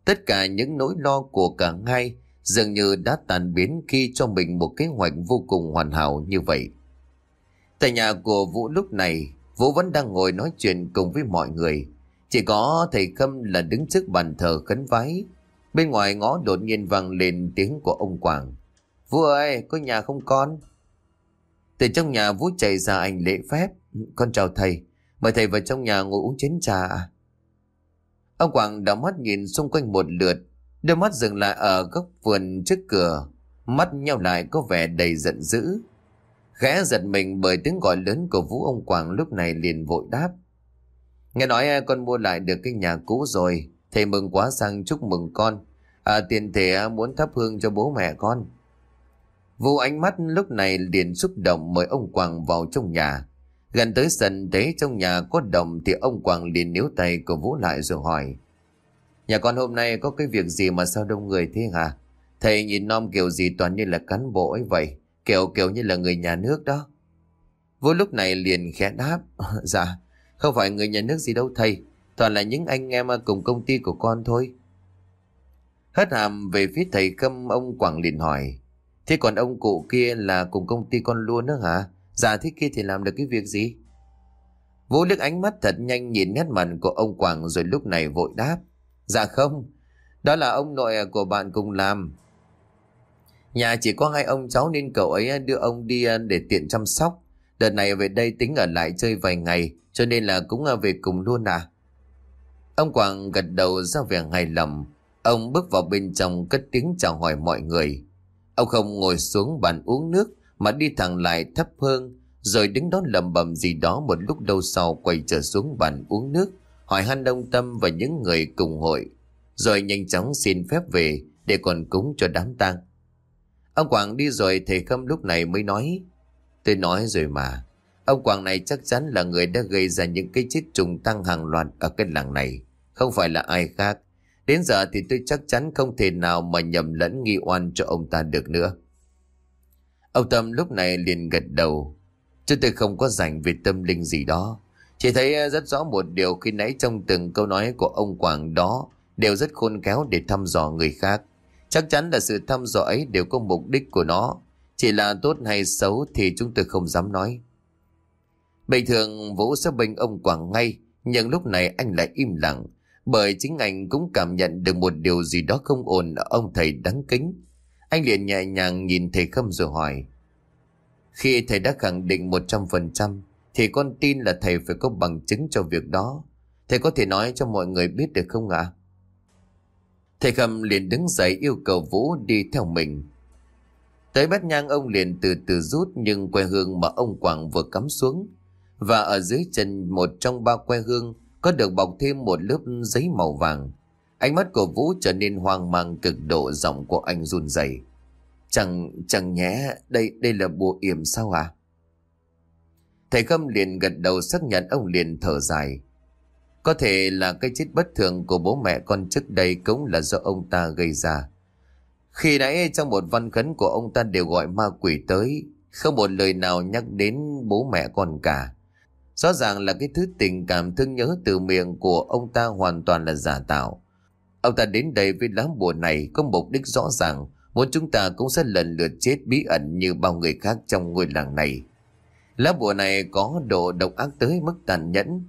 Tất cả những nỗi lo của cả hai dường như đã tan biến khi cho mình một kế hoạch vô cùng hoàn hảo như vậy. Tại nhà của Vũ lúc này, Vũ vẫn đang ngồi nói chuyện cùng với mọi người. Chỉ có thầy Khâm là đứng trước bàn thờ khấn vái. Bên ngoài ngõ đột nhiên vang lên tiếng của ông Quảng. Vũ ơi, có nhà không con? Từ trong nhà Vũ chạy ra anh lễ phép. Con chào thầy, mời thầy vào trong nhà ngồi uống chén trà à? Ông Quảng đảo mắt nhìn xung quanh một lượt, đôi mắt dừng lại ở góc vườn trước cửa, mắt nhau lại có vẻ đầy giận dữ. Khẽ giật mình bởi tiếng gọi lớn của Vũ, ông Quảng lúc này liền vội đáp. Nghe nói con mua lại được cái nhà cũ rồi, thầy mừng quá, sang chúc mừng con. À, tiền thể muốn thắp hương cho bố mẹ con. Vũ ánh mắt lúc này liền xúc động mời ông Quảng vào trong nhà. Gần tới sân thấy trong nhà có đồng thì ông Quảng liền níu tay của Vũ lại rồi hỏi. Nhà con hôm nay có cái việc gì mà sao đông người thế hả? Thầy nhìn nom kiểu gì toàn như là cán bộ ấy vậy, kiểu kiểu như là người nhà nước đó. Vũ lúc này liền khẽ đáp. Dạ, không phải người nhà nước gì đâu thầy, toàn là những anh em cùng công ty của con thôi. Hất hàm về phía thầy Khâm, ông Quảng liền hỏi. Thế còn ông cụ kia là cùng công ty con luôn đó hả? Dạ, thế kia thì làm được cái việc gì? Vũ liếc ánh mắt thật nhanh nhìn nét mặt của ông Quảng rồi lúc này vội đáp. Dạ không, đó là ông nội của bạn cùng làm. Nhà chỉ có hai ông cháu nên cậu ấy đưa ông đi để tiện chăm sóc. Đợt này về đây tính ở lại chơi vài ngày, cho nên là cũng về cùng luôn à? Ông Quảng gật đầu ra vẻ hài lòng. Ông bước vào bên trong cất tiếng chào hỏi mọi người. Ông không ngồi xuống bàn uống nước mà đi thẳng lại thắp hương, rồi đứng đó lẩm bẩm gì đó một lúc lâu sau quay trở xuống bàn uống nước, hỏi han ông Tâm và những người cùng hội, rồi nhanh chóng xin phép về để còn cúng cho đám tang. Ông Quảng đi rồi thầy Khâm lúc này mới nói. Tôi nói rồi mà, ông Quảng này chắc chắn là người đã gây ra những cái chết trùng tăng hàng loạt ở cái làng này, không phải là ai khác. Đến giờ thì tôi chắc chắn không thể nào mà nhầm lẫn nghi oan cho ông ta được nữa. Ông Tâm lúc này liền gật đầu. Chứ tôi không có rảnh về tâm linh gì đó. Chỉ thấy rất rõ một điều khi nãy trong từng câu nói của ông Quảng đó đều rất khôn khéo để thăm dò người khác. Chắc chắn là sự thăm dò ấy đều có mục đích của nó. Chỉ là tốt hay xấu thì chúng tôi không dám nói. Bình thường Vũ sẽ bênh ông Quảng ngay, nhưng lúc này anh lại im lặng, bởi chính anh cũng cảm nhận được một điều gì đó không ổn ở ông thầy đáng kính. Anh liền nhẹ nhàng nhìn thầy Khâm rồi hỏi. Khi thầy đã khẳng định một trăm phần trăm thì con tin là thầy phải có bằng chứng cho việc đó. Thầy có thể nói cho mọi người biết được không ạ? Thầy Khâm liền đứng dậy yêu cầu Vũ đi theo mình. Tới bát nhang ông liền từ từ rút nhưng que hương mà ông Quảng vừa cắm xuống, và ở dưới chân một trong ba que hương có được bọc thêm một lớp giấy màu vàng. Ánh mắt của Vũ trở nên hoang mang cực độ, giọng của anh run rẩy. Chẳng, chẳng nhẽ đây, đây là bùa yểm sao à? Thầy Khâm liền gật đầu xác nhận. Ông liền thở dài. Có thể là cái chết bất thường của bố mẹ con trước đây cũng là do ông ta gây ra. Khi nãy trong một văn khấn của ông ta đều gọi ma quỷ tới, không một lời nào nhắc đến bố mẹ con cả. Rõ ràng là cái thứ tình cảm thương nhớ từ miệng của ông ta hoàn toàn là giả tạo. Ông ta đến đây với lá bùa này có mục đích rõ ràng, muốn chúng ta cũng sẽ lần lượt chết bí ẩn như bao người khác trong ngôi làng này. Lá bùa này có độ độc ác tới mức tàn nhẫn.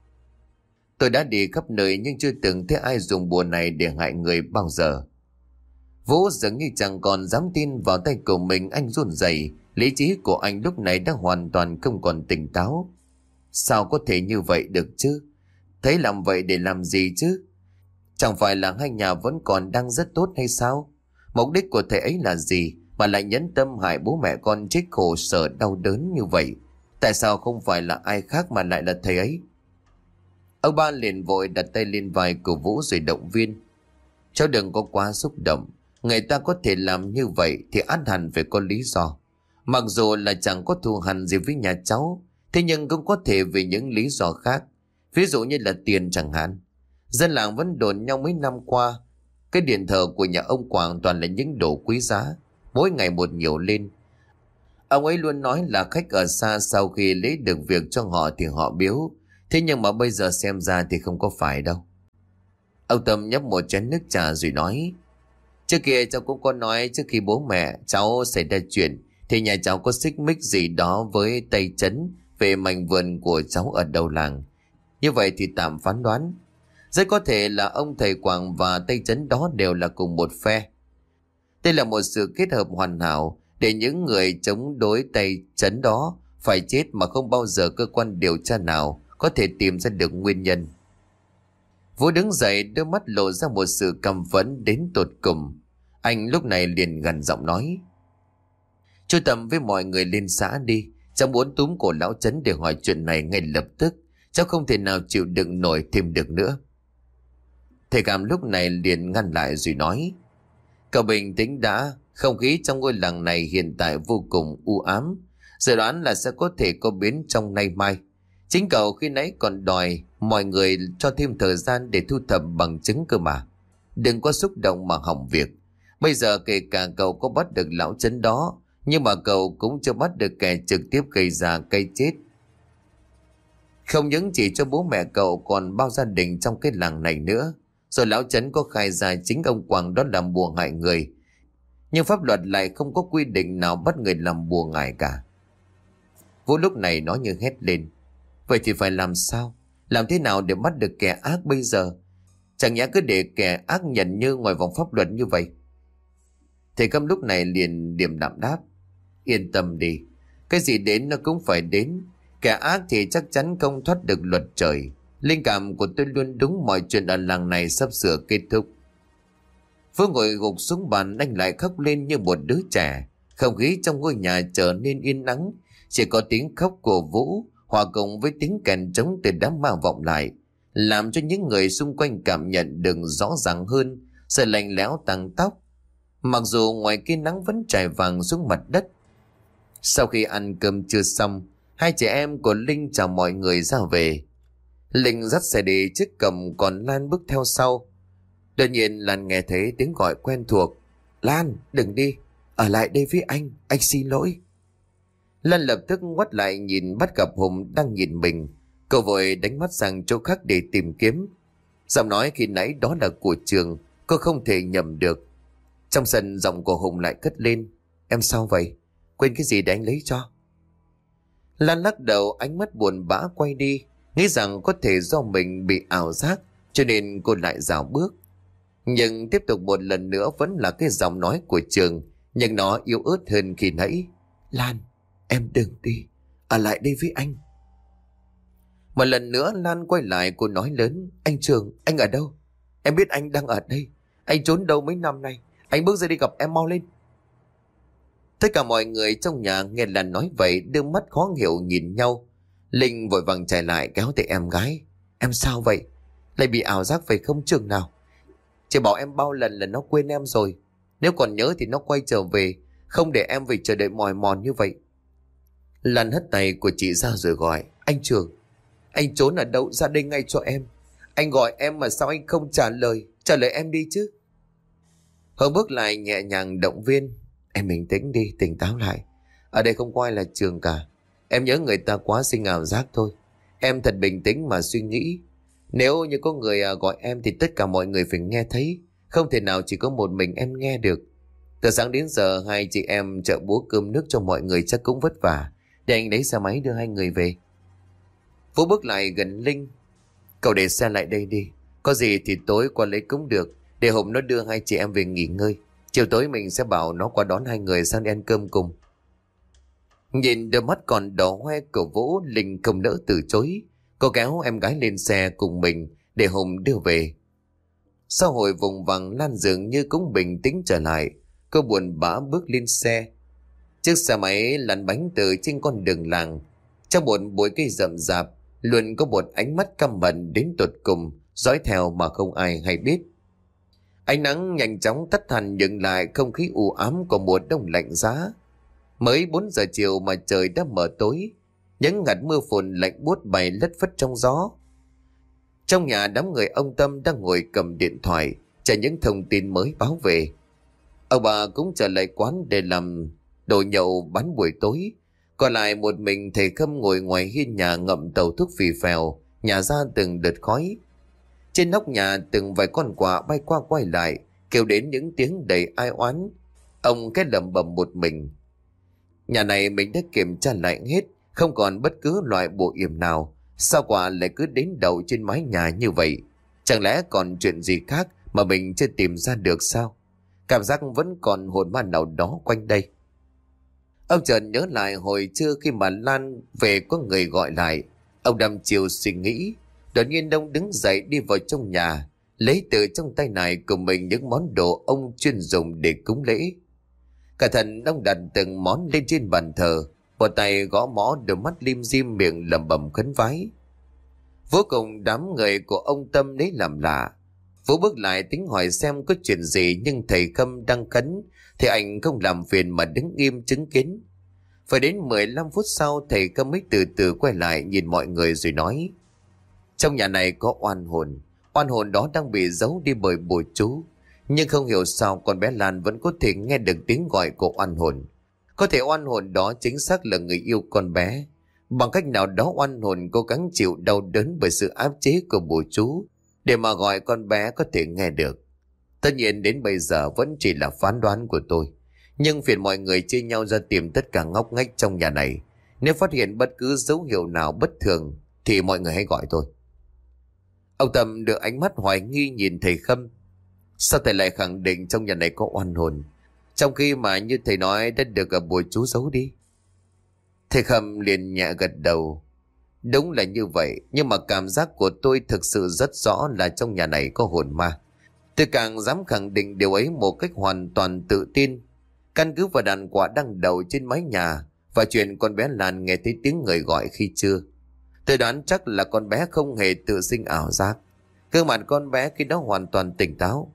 Tôi đã đi khắp nơi nhưng chưa từng thấy ai dùng bùa này để hại người bao giờ. Vũ dường như chẳng còn dám tin vào tay của mình, anh run rẩy, lý trí của anh lúc này đã hoàn toàn không còn tỉnh táo. Sao có thể như vậy được chứ? Thấy làm vậy để làm gì chứ? Chẳng phải là hai nhà vẫn còn đang rất tốt hay sao? Mục đích của thầy ấy là gì mà lại nhẫn tâm hại bố mẹ con chết khổ sở đau đớn như vậy? Tại sao không phải là ai khác mà lại là thầy ấy? Ông ba liền vội đặt tay lên vai của Vũ rồi động viên. Cháu đừng có quá xúc động. Người ta có thể làm như vậy thì ắt hẳn phải có lý do. Mặc dù là chẳng có thù hằn gì với nhà cháu, thế nhưng cũng có thể vì những lý do khác. Ví dụ như là tiền chẳng hạn. Dân làng vẫn đồn nhau mấy năm qua, cái điện thờ của nhà ông Quảng toàn là những đồ quý giá, mỗi ngày một nhiều lên. Ông ấy luôn nói là khách ở xa sau khi lấy được việc cho họ thì họ biếu. Thế nhưng mà bây giờ xem ra thì không có phải đâu. Ông Tâm nhấp một chén nước trà rồi nói: Trước kia cháu cũng có nói trước khi bố mẹ cháu xảy ra chuyện thì nhà cháu có xích mích gì đó với Tây Trấn về mảnh vườn của cháu ở đầu làng. Như vậy thì tạm phán đoán, rất có thể là ông thầy Quảng và Tây Trấn đó đều là cùng một phe. Đây là một sự kết hợp hoàn hảo để những người chống đối Tây Trấn đó phải chết mà không bao giờ cơ quan điều tra nào có thể tìm ra được nguyên nhân. Vũ đứng dậy, đôi mắt lộ ra một sự căm phẫn đến tột cùng. Anh lúc này liền gằn giọng nói: Chú Tâm với mọi người lên xã đi, cháu muốn túm cổ lão Trấn để hỏi chuyện này ngay lập tức. Cháu không thể nào chịu đựng nổi thêm được nữa. Thầy Cảm lúc này liền ngăn lại rồi nói: Cậu bình tĩnh đã, không khí trong ngôi làng này hiện tại vô cùng u ám, dự đoán là sẽ có thể có biến trong nay mai. Chính cậu khi nãy còn đòi mọi người cho thêm thời gian để thu thập bằng chứng cơ mà. Đừng có xúc động mà hỏng việc. Bây giờ kể cả cậu có bắt được lão Trấn đó, nhưng mà cậu cũng chưa bắt được kẻ trực tiếp gây ra cái chết. Không những chỉ cho bố mẹ cậu, còn bao gia đình trong cái làng này nữa. Rồi lão Trấn có khai ra chính ông Quảng đó làm bùa hại người, nhưng pháp luật lại không có quy định nào bắt người làm bùa ngải cả. Vũ lúc này nói như hét lên: Vậy thì phải làm sao? Làm thế nào để bắt được kẻ ác bây giờ? Chẳng nhẽ cứ để kẻ ác nhận như ngoài vòng pháp luật như vậy? Thầy Câm lúc này liền điềm đạm đáp: Yên tâm đi, cái gì đến nó cũng phải đến. Kẻ ác thì chắc chắn không thoát được luật trời. Linh cảm của tôi luôn đúng, mọi chuyện ở làng này sắp sửa kết thúc. Vũ ngồi gục xuống bàn, anh lại khóc lên như một đứa trẻ. Không khí trong ngôi nhà trở nên yên ắng, chỉ có tiếng khóc của Vũ hòa cùng với tiếng kèn trống từ đám ma vọng lại, làm cho những người xung quanh cảm nhận được rõ ràng hơn sự lạnh lẽo tang tóc. Mặc dù ngoài kia nắng vẫn trải vàng xuống mặt đất. Sau khi ăn cơm trưa xong, hai chị em của Linh chào mọi người ra về. Linh dắt xe đi trước cầm, còn Lan bước theo sau. Đột nhiên Lan nghe thấy tiếng gọi quen thuộc: Lan, đừng đi, ở lại đây với anh, anh xin lỗi. Lan lập tức ngoắt lại nhìn, bắt gặp Hùng đang nhìn mình. Cô vội đánh mắt sang chỗ khác để tìm kiếm. Giọng nói khi nãy đó là của Trường, cô không thể nhầm được. Trong sân giọng của Hùng lại cất lên: Em sao vậy? Quên cái gì để anh lấy cho? Lan lắc đầu, ánh mắt buồn bã quay đi, nghĩ rằng có thể do mình bị ảo giác, cho nên cô lại dạo bước. Nhưng tiếp tục một lần nữa vẫn là cái giọng nói của Trường, nhưng nó yếu ớt hơn khi nãy: Lan, em đừng đi, ở lại đây với anh. Một lần nữa Lan quay lại, cô nói lớn: Anh Trường, anh ở đâu? Em biết anh đang ở đây. Anh trốn đâu mấy năm nay? Anh bước ra đi gặp em mau lên. Tất cả mọi người trong nhà nghe Lan nói vậy, đưa mắt khó hiểu nhìn nhau. Linh vội vàng chạy lại kéo tay em gái: Em sao vậy? Lại bị ảo giác phải không Trường nào? Chị bảo em bao lần là nó quên em rồi. Nếu còn nhớ thì nó quay trở về, không để em phải chờ đợi mỏi mòn như vậy. Lan hất tay của chị ra rồi gọi: Anh Trường, anh trốn ở đâu, ra đây ngay cho em. Anh gọi em mà sao anh không trả lời? Trả lời em đi chứ. Hương bước lại nhẹ nhàng động viên: Em bình tĩnh đi, tỉnh táo lại. Ở đây không có ai là Trường cả. Em nhớ người ta quá sinh ảo giác thôi. Em thật bình tĩnh mà suy nghĩ. Nếu như có người gọi em thì tất cả mọi người phải nghe thấy, không thể nào chỉ có một mình em nghe được. Từ sáng đến giờ hai chị em chợ búa cơm nước cho mọi người chắc cũng vất vả. Để anh lấy xe máy đưa hai người về. Vũ bước lại gần Linh: Cậu để xe lại đây đi, có gì thì tối qua lấy cũng được, để hôm nó đưa hai chị em về nghỉ ngơi. Chiều tối mình sẽ bảo nó qua đón hai người sang đi ăn cơm cùng. Nhìn đôi mắt còn đỏ hoe của Vũ, Linh không nỡ từ chối. Cô kéo em gái lên xe cùng mình để Hùng đưa về. Sau hồi vùng vằng, Lan dường như cũng bình tĩnh trở lại. Cô buồn bã bước lên xe. Chiếc xe máy lăn bánh từ trên con đường làng. Trong một bụi cây rậm rạp, luôn có một ánh mắt căm hận đến tột cùng dõi theo mà không ai hay biết. Ánh nắng nhanh chóng tắt hẳn, nhưng lại không khí u ám của mùa đông lạnh giá. Mới bốn giờ chiều mà trời đã mờ tối, những hạt mưa phùn lạnh buốt bay lất phất trong gió. Trong nhà, đám người ông Tâm đang ngồi cầm điện thoại chờ những thông tin mới báo về. Ông bà cũng trở lại quán để làm đồ nhậu bán buổi tối. Còn lại một mình thầy Khâm ngồi ngoài hiên nhà ngậm tàu thuốc phì phèo, nhả ra từng đợt khói. Trên nóc nhà từng vài con quạ bay qua quay lại, kêu đến những tiếng đầy ai oán. Ông cái lẩm bẩm một mình. Nhà này mình đã kiểm tra lại hết, không còn bất cứ loại bùa yểm nào. Sao quạ lại cứ đến đậu trên mái nhà như vậy? Chẳng lẽ còn chuyện gì khác mà mình chưa tìm ra được sao? Cảm giác vẫn còn hồn ma nào đó quanh đây. Ông chợt nhớ lại hồi trưa khi mà Lan về có người gọi lại. Ông đăm chiều suy nghĩ. Đột nhiên ông đứng dậy đi vào trong nhà, lấy từ trong tay này của mình những món đồ ông chuyên dùng để cúng lễ. Cả thần ông đặt từng món lên trên bàn thờ, một tay gõ mõ, đôi mắt lim dim, miệng lẩm bẩm khấn vái. Vô cùng đám người của ông Tâm lấy làm lạ. Vũ bước lại tính hỏi xem có chuyện gì, nhưng thầy Khâm đang khấn thì anh không làm phiền mà đứng im chứng kiến. Phải đến mười lăm phút sau, thầy Khâm mới từ từ quay lại nhìn mọi người rồi nói: trong nhà này có oan hồn. Oan hồn đó đang bị giấu đi bởi bùa chú. Nhưng không hiểu sao con bé Lan vẫn có thể nghe được tiếng gọi của oan hồn. Có thể oan hồn đó chính xác là người yêu con bé. Bằng cách nào đó oan hồn cố gắng chịu đau đớn bởi sự áp chế của bùa chú để mà gọi con bé có thể nghe được. Tất nhiên đến bây giờ vẫn chỉ là phán đoán của tôi. Nhưng phiền mọi người chia nhau ra tìm tất cả ngóc ngách trong nhà này. Nếu phát hiện bất cứ dấu hiệu nào bất thường thì mọi người hãy gọi tôi. Ông Tâm đưa ánh mắt hoài nghi nhìn thầy Khâm. Sao thầy lại khẳng định trong nhà này có oan hồn, trong khi mà như thầy nói đã được ở bùa chú giấu đi? Thầy Khâm liền nhẹ gật đầu. Đúng là như vậy, nhưng mà cảm giác của tôi thực sự rất rõ là trong nhà này có hồn ma. Tôi càng dám khẳng định điều ấy một cách hoàn toàn tự tin, căn cứ vào đàn quạ đang đậu trên mái nhà và chuyện con bé Lan nghe thấy tiếng người gọi khi trưa. Tôi đoán chắc là con bé không hề tự sinh ảo giác. Gương mặt con bé khi đó hoàn toàn tỉnh táo.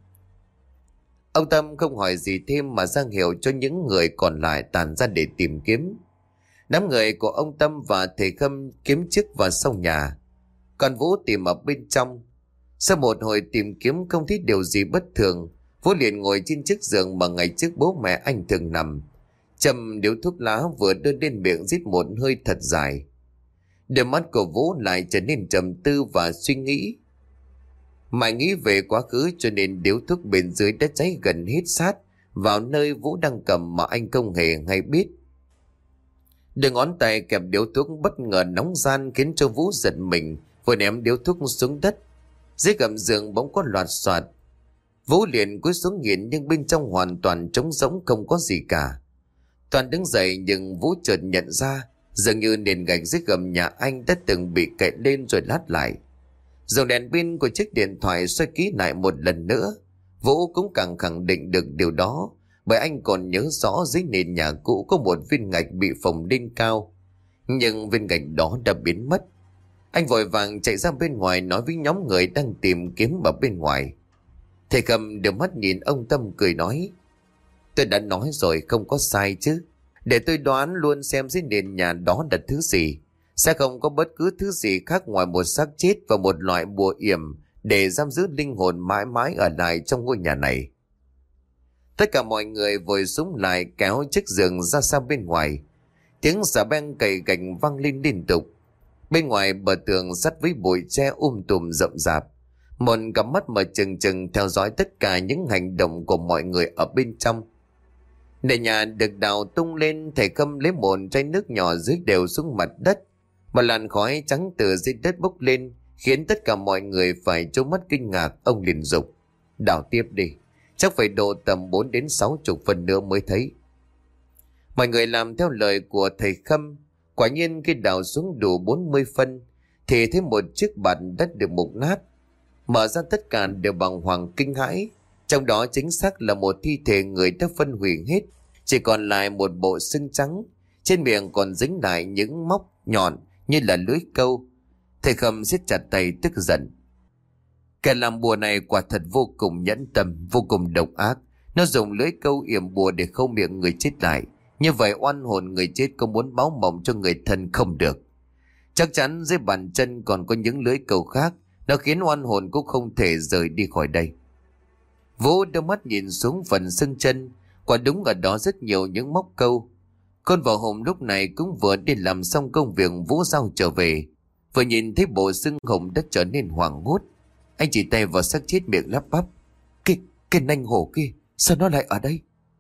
Ông Tâm không hỏi gì thêm mà ra hiệu cho những người còn lại tản ra để tìm kiếm. Đám người của ông Tâm và thầy Khâm kiếm trước vào sau nhà, còn Vũ tìm ở bên trong. Sau một hồi tìm kiếm không thấy điều gì bất thường, Vũ liền ngồi trên chiếc giường mà ngày trước bố mẹ anh thường nằm, châm điếu thuốc lá vừa đưa lên miệng rít một hơi thật dài. Đôi mắt của Vũ lại trở nên trầm tư và suy nghĩ. Mãi nghĩ về quá khứ cho nên điếu thuốc bên dưới đã cháy gần hết sát vào nơi Vũ đang cầm mà anh không hề hay biết. Đôi ngón tay kẹp điếu thuốc bất ngờ nóng gian khiến cho Vũ giật mình, vừa ném điếu thuốc xuống đất. Dưới gầm giường bỗng có loạt soạt. Vũ liền cúi xuống nhìn nhưng bên trong hoàn toàn trống rỗng, không có gì cả. Toàn đứng dậy nhưng Vũ chợt nhận ra dường như nền gạch dưới gầm nhà anh đã từng bị cậy lên rồi lát lại. Dùng đèn pin của chiếc điện thoại xoay kỹ lại một lần nữa, Vũ cũng càng khẳng định được điều đó, bởi anh còn nhớ rõ dưới nền nhà cũ có một viên gạch bị phồng lên cao. Nhưng viên gạch đó đã biến mất. Anh vội vàng chạy ra bên ngoài nói với nhóm người đang tìm kiếm ở bên ngoài. Thầy Khâm đưa mắt nhìn ông Tâm cười nói: tôi đã nói rồi, không có sai chứ. Để tôi đoán luôn xem dưới nền nhà đó là thứ gì. Sẽ không có bất cứ thứ gì khác ngoài một xác chết và một loại bùa yểm để giam giữ linh hồn mãi mãi ở lại trong ngôi nhà này. Tất cả mọi người vội súng lại kéo chiếc giường ra xa bên ngoài. Tiếng xà beng cày gạch vang lên liên tục. Bên ngoài bờ tường sắt với bụi tre um tùm rậm rạp, một cặp mắt mở trừng trừng theo dõi tất cả những hành động của mọi người ở bên trong. Nền nhà được đào tung lên, thầy Khâm lấy một chai nước nhỏ dưới đều xuống mặt đất. Một làn khói trắng từ dưới đất bốc lên khiến tất cả mọi người phải trố mắt kinh ngạc. Ông liền dục: đào tiếp đi, chắc phải độ tầm bốn đến sáu chục phần nữa mới thấy. Mọi người làm theo lời của thầy Khâm. Quả nhiên khi đào xuống đủ bốn mươi phân thì thấy một chiếc bàn đất được mục nát. Mở ra tất cả đều bàng hoàng kinh hãi. Trong đó chính xác là một thi thể người đã phân hủy hết, chỉ còn lại một bộ xương trắng. Trên miệng còn dính lại những móc nhọn như là lưỡi câu. Thầy Khâm siết chặt tay tức giận. Kẻ làm bùa này quả thật vô cùng nhẫn tâm, vô cùng độc ác. Nó dùng lưỡi câu yểm bùa để khâu miệng người chết lại. Như vậy oan hồn người chết có muốn báo mộng cho người thân không được. Chắc chắn dưới bàn chân còn có những lưỡi câu khác. Nó khiến oan hồn cũng không thể rời đi khỏi đây. Vũ đưa mắt nhìn xuống phần xương chân. Quả đúng ở đó rất nhiều những móc câu. Con vợ Hùng lúc này cũng vừa đi làm xong công việc Vũ giao trở về, vừa nhìn thấy bộ xương Hùng đã trở nên hoảng hốt. Anh chỉ tay vào xác chết miệng lắp bắp. Cái, cái nanh hổ kia, sao nó lại ở đây?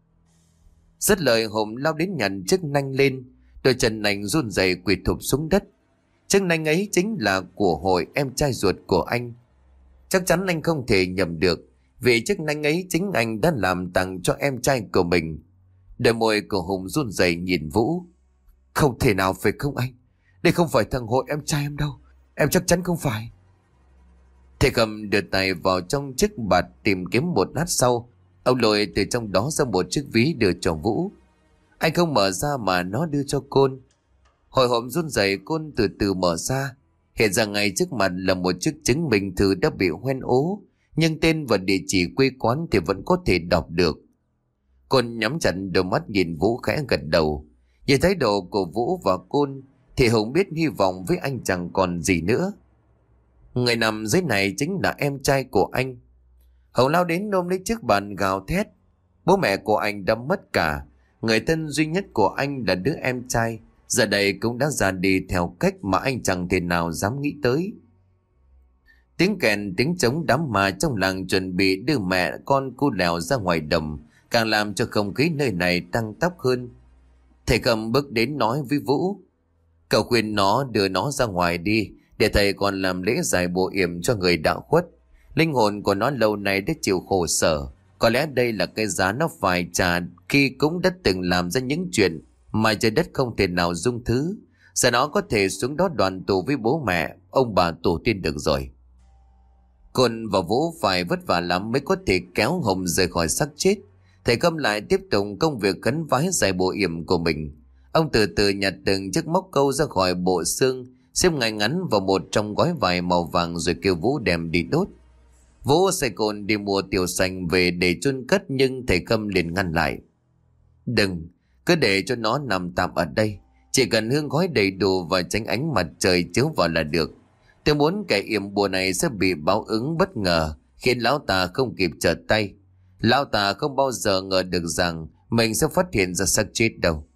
Dứt lời Hùng lao đến nhặt chiếc nanh lên. Đôi chân nanh run rẩy quỳ thụp xuống đất. Chiếc nanh ấy chính là của Hội, em trai ruột của anh. Chắc chắn anh không thể nhầm được, vì chiếc nanh ấy chính anh đã làm tặng cho em trai của mình. Đôi môi của Hùng run rẩy nhìn Vũ. Không thể nào phải không anh? Đây không phải thằng Hội em trai em đâu. Em chắc chắn không phải. Thầy Khâm đưa tay vào trong chiếc bạt tìm kiếm một lát sau. Ông lôi từ trong đó ra một chiếc ví đưa cho Vũ. Anh không mở ra mà nó đưa cho Côn. Hồi hộp run rẩy, Côn từ từ mở ra. Hiện ra ngay trước mặt là một chiếc chứng minh thư đã bị hoen ố, nhưng tên và địa chỉ quê quán thì vẫn có thể đọc được. Côn nhắm chặt đôi mắt nhìn Vũ khẽ gật đầu. Nhìn thái độ của Vũ và Côn thì Hùng biết hy vọng với anh chẳng còn gì nữa. Người nằm dưới này chính là em trai của anh. Hùng lao đến ôm lấy chiếc bàn gào thét. Bố mẹ của anh đã mất cả. Người thân duy nhất của anh là đứa em trai, giờ đây cũng đã ra đi theo cách mà anh chẳng thể nào dám nghĩ tới. Tiếng kèn tiếng trống đám ma trong làng chuẩn bị đưa mẹ con cu lèo ra ngoài đồng càng làm cho không khí nơi này tăng tóc hơn. Thầy Khâm bước đến nói với Vũ. Cậu khuyên nó đưa nó ra ngoài đi, để thầy còn làm lễ giải bùa yểm cho người đã khuất. Linh hồn của nó lâu nay đã chịu khổ sở. Có lẽ đây là cái giá nó phải trả khi cũng đã từng làm ra những chuyện mà trời đất không thể nào dung thứ. Giờ nó có thể xuống đó đoàn tù với bố mẹ, ông bà tổ tiên được rồi. Côn và Vũ phải vất vả lắm mới có thể kéo Hùng rời khỏi xác chết. Thầy Khâm lại tiếp tục công việc khấn vái giải bùa yểm của mình. Ông từ từ nhặt từng chiếc móc câu ra khỏi bộ xương, xếp ngay ngắn vào một trong gói vải màu vàng rồi kêu Vũ đem đi đốt. Vũ sai Côn đi mua tiểu xanh về để chôn cất, nhưng thầy Khâm liền ngăn lại. Đừng, cứ để cho nó nằm tạm ở đây. Chỉ cần hương khói đầy đủ và tránh ánh mặt trời chiếu vào là được. Tôi muốn kẻ yểm bùa này sẽ bị báo ứng bất ngờ, khiến lão ta không kịp trở tay. Lão ta không bao giờ ngờ được rằng mình sẽ phát hiện ra xác chết đâu.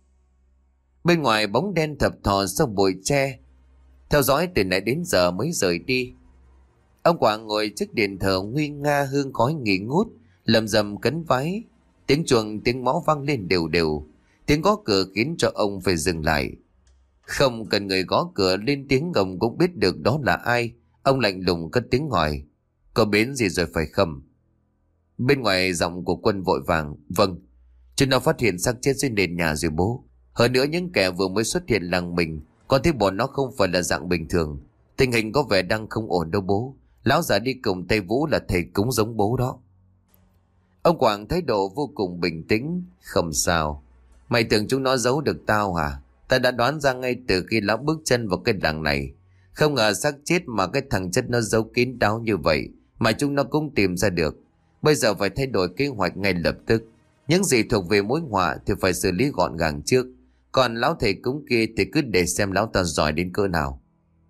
Bên ngoài bóng đen thập thò sau bụi tre, theo dõi từ nãy đến giờ mới rời đi. Ông Quảng ngồi trước điện thờ nguy nga, hương khói nghỉ ngút, lầm rầm cấn vái. Tiếng chuông tiếng mõ vang lên đều đều. Tiếng gõ cửa khiến cho ông phải dừng lại. Không cần người gõ cửa lên tiếng, ông cũng biết được đó là ai. Ông lạnh lùng cất tiếng hỏi. Có biến gì rồi phải không? Bên ngoài giọng của Quân vội vàng. Vâng, chúng nó phát hiện xác chết dưới nền nhà rồi bố. Hơn nữa những kẻ vừa mới xuất hiện làng mình, con thấy bọn nó không phải là dạng bình thường. Tình hình có vẻ đang không ổn đâu bố. Lão già đi cùng Tây Vũ là thầy cúng giống bố đó. Ông Quảng thái độ vô cùng bình tĩnh. Không sao. Mày tưởng chúng nó giấu được tao hả? Ta đã đoán ra ngay từ khi lão bước chân vào cái làng này. Không ngờ xác chết mà cái thằng chất nó giấu kín đáo như vậy mà chúng nó cũng tìm ra được. Bây giờ phải thay đổi kế hoạch ngay lập tức. Những gì thuộc về mối họa thì phải xử lý gọn gàng trước. Còn lão thầy cúng kia thì cứ để xem lão ta giỏi đến cỡ nào.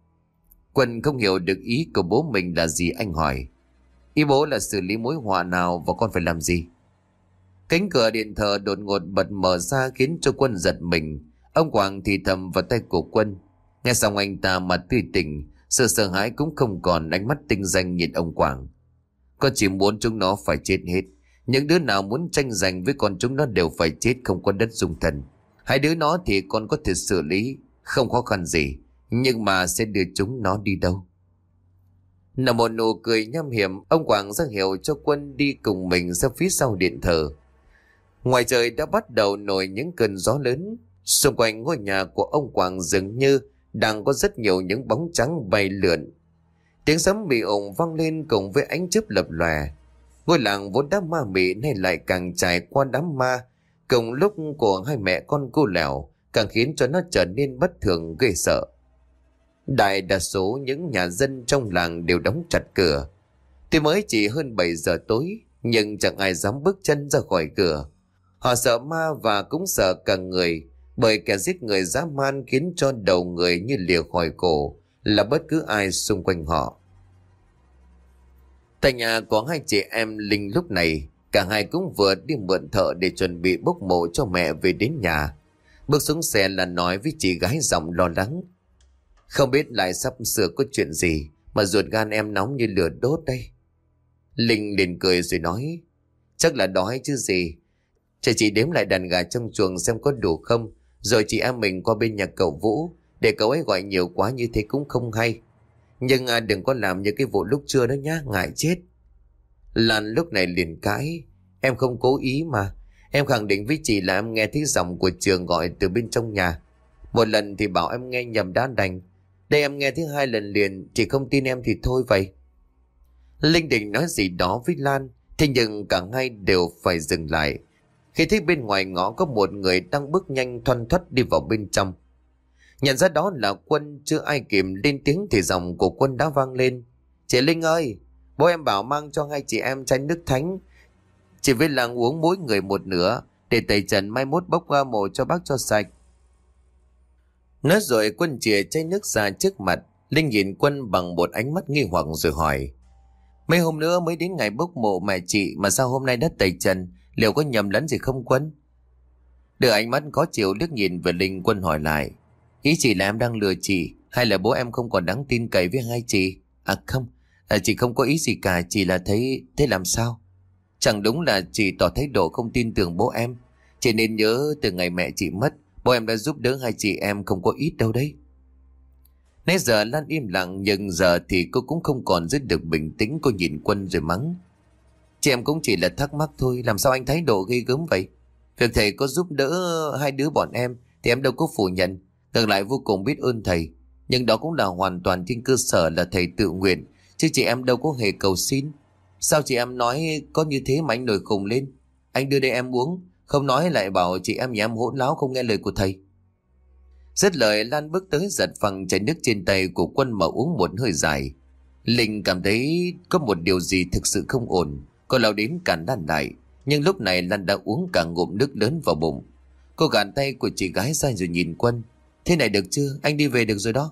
Quân không hiểu được ý của bố mình là gì, anh hỏi. Ý bố là xử lý mối họa nào và con phải làm gì? Cánh cửa điện thờ đột ngột bật mở ra khiến cho Quân giật mình. Ông Quảng thì thầm vào tay của Quân. Nghe xong anh ta mà tươi tỉnh, sự sợ hãi cũng không còn, ánh mắt tinh danh nhìn ông Quảng. Con chỉ muốn chúng nó phải chết hết. Những đứa nào muốn tranh giành với con chúng nó đều phải chết, không có đất dung thân. Hai đứa nó thì con có thể xử lý, không khó khăn gì. Nhưng mà sẽ đưa chúng nó đi đâu? Nở một nụ cười nham hiểm, ông Quảng ra hiệu cho Quân đi cùng mình ra phía sau điện thờ. Ngoài trời đã bắt đầu nổi những cơn gió lớn. Xung quanh ngôi nhà của ông Quảng dường như đang có rất nhiều những bóng trắng bay lượn. Tiếng sấm bị ồn vang lên cùng với ánh chớp lập lòe. Ngôi làng vốn đã ma mị nay lại càng trải qua đám ma cùng lúc của hai mẹ con cô Lèo, càng khiến cho nó trở nên bất thường ghê sợ. Đại đa số những nhà dân trong làng đều đóng chặt cửa. Tuy mới chỉ hơn bảy giờ tối, nhưng chẳng ai dám bước chân ra khỏi cửa. Họ sợ ma và cũng sợ cả người, bởi kẻ giết người dã man khiến cho đầu người như lìa khỏi cổ là bất cứ ai xung quanh họ. Tại nhà có hai chị em Linh lúc này, cả hai cũng vừa đi mượn thợ để chuẩn bị bốc mộ cho mẹ về đến nhà. Bước xuống xe là nói với chị gái giọng lo lắng. Không biết lại sắp sửa có chuyện gì mà ruột gan em nóng như lửa đốt đây. Linh liền cười rồi nói, chắc là đói chứ gì. Chờ chị đếm lại đàn gà trong chuồng xem có đủ không, rồi chị em mình qua bên nhà cậu Vũ, để cậu ấy gọi nhiều quá như thế cũng không hay. Nhưng à, đừng có làm như cái vụ lúc trưa đó nhá, ngại chết. Lan lúc này liền cãi, em không cố ý mà. Em khẳng định với chị là em nghe thấy giọng của Trường gọi từ bên trong nhà. Một lần thì bảo em nghe nhầm đã đành, đây em nghe thứ hai lần liền, chị không tin em thì thôi vậy. Linh định nói gì đó với Lan, thế nhưng cả hai đều phải dừng lại khi thấy bên ngoài ngõ có một người đang bước nhanh thoăn thoắt đi vào bên trong. Nhận ra đó là Quân, chưa ai kịp lên tiếng thì giọng của Quân đã vang lên, chị Linh ơi, bố em bảo mang cho hai chị em chai nước thánh, chị với Lan uống mỗi người một nửa, để tẩy trần mai mốt bốc qua mồ cho bác cho sạch. Nói rồi Quân chìa chai nước ra trước mặt. Linh nhìn Quân bằng một ánh mắt nghi hoặc rồi hỏi, mấy hôm nữa mới đến ngày bốc mộ mẹ chị mà sao hôm nay đã tẩy trần, liệu có nhầm lẫn gì không Quân? Đưa ánh mắt có chịu liếc nhìn về Linh, Quân hỏi lại, ý chị là em đang lừa chị, hay là bố em không còn đáng tin cậy với hai chị? À không, à, chị không có ý gì cả, chỉ là thấy, thế làm sao? Chẳng đúng là chị tỏ thái độ không tin tưởng bố em. Chị nên nhớ từ ngày mẹ chị mất, bố em đã giúp đỡ hai chị em không có ít đâu đấy. Nãy giờ Lan im lặng, nhưng giờ thì cô cũng không còn giữ được bình tĩnh. Cô nhìn Quân rồi mắng, chị em cũng chỉ là thắc mắc thôi, làm sao anh thái độ ghê gớm vậy? Việc thầy có giúp đỡ hai đứa bọn em thì em đâu có phủ nhận, ngược lại vô cùng biết ơn thầy. Nhưng đó cũng là hoàn toàn trên cơ sở là thầy tự nguyện, chứ chị em đâu có hề cầu xin. Sao chị em nói có như thế mà anh nổi khùng lên? Anh đưa đây em uống, không nói lại bảo chị em nhà em hỗn láo không nghe lời của thầy. Dứt lời Lan bước tới giật phăng chai nước trên tay của Quân mà uống một hơi dài. Linh cảm thấy có một điều gì thực sự không ổn. Cô lao đến cản Lan lại, nhưng lúc này Lan đã uống cả ngụm nước lớn vào bụng. Cô gạt tay của chị gái ra rồi nhìn Quân, thế này được chưa, anh đi về được rồi đó.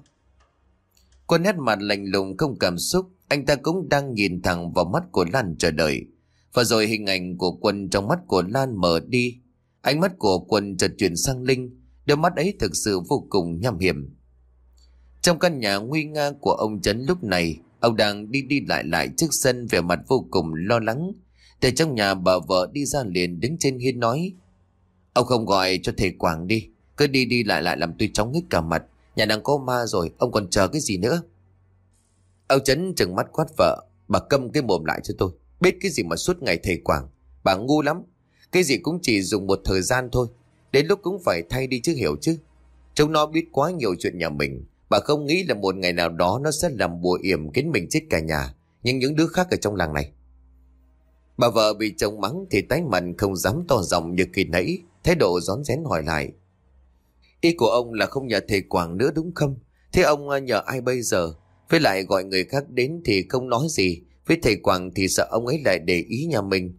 Quân nét mặt lạnh lùng không cảm xúc, anh ta cũng đang nhìn thẳng vào mắt của Lan chờ đợi. Và rồi hình ảnh của Quân trong mắt của Lan mở đi. Ánh mắt của Quân chợt chuyển sang Linh, đôi mắt ấy thực sự vô cùng nham hiểm. Trong căn nhà nguy nga của ông Trấn lúc này, ông đang đi đi lại lại trước sân vẻ mặt vô cùng lo lắng. Từ trong nhà bà vợ đi ra liền đứng trên hiên nói, ông không gọi cho thầy Quảng đi, cứ đi đi lại lại làm tôi chóng hết cả mặt. Nhà đang có ma rồi, ông còn chờ cái gì nữa? Ông Trấn trừng mắt quát vợ, bà câm cái mồm lại cho tôi. Biết cái gì mà suốt ngày thầy Quảng, bà ngu lắm. Cái gì cũng chỉ dùng một thời gian thôi, đến lúc cũng phải thay đi chứ, hiểu chứ. Chúng nó biết quá nhiều chuyện nhà mình. Bà không nghĩ là một ngày nào đó nó sẽ làm bùa yểm khiến mình chết cả nhà, nhưng những đứa khác ở trong làng này. Bà vợ bị chồng mắng thì tái mặt không dám to giọng như kỳ nãy, thái độ rón rén hỏi lại, ý của ông là không nhờ thầy Quảng nữa đúng không? Thế ông nhờ ai bây giờ? Với lại gọi người khác đến thì không nói gì, với thầy Quảng thì sợ ông ấy lại để ý nhà mình.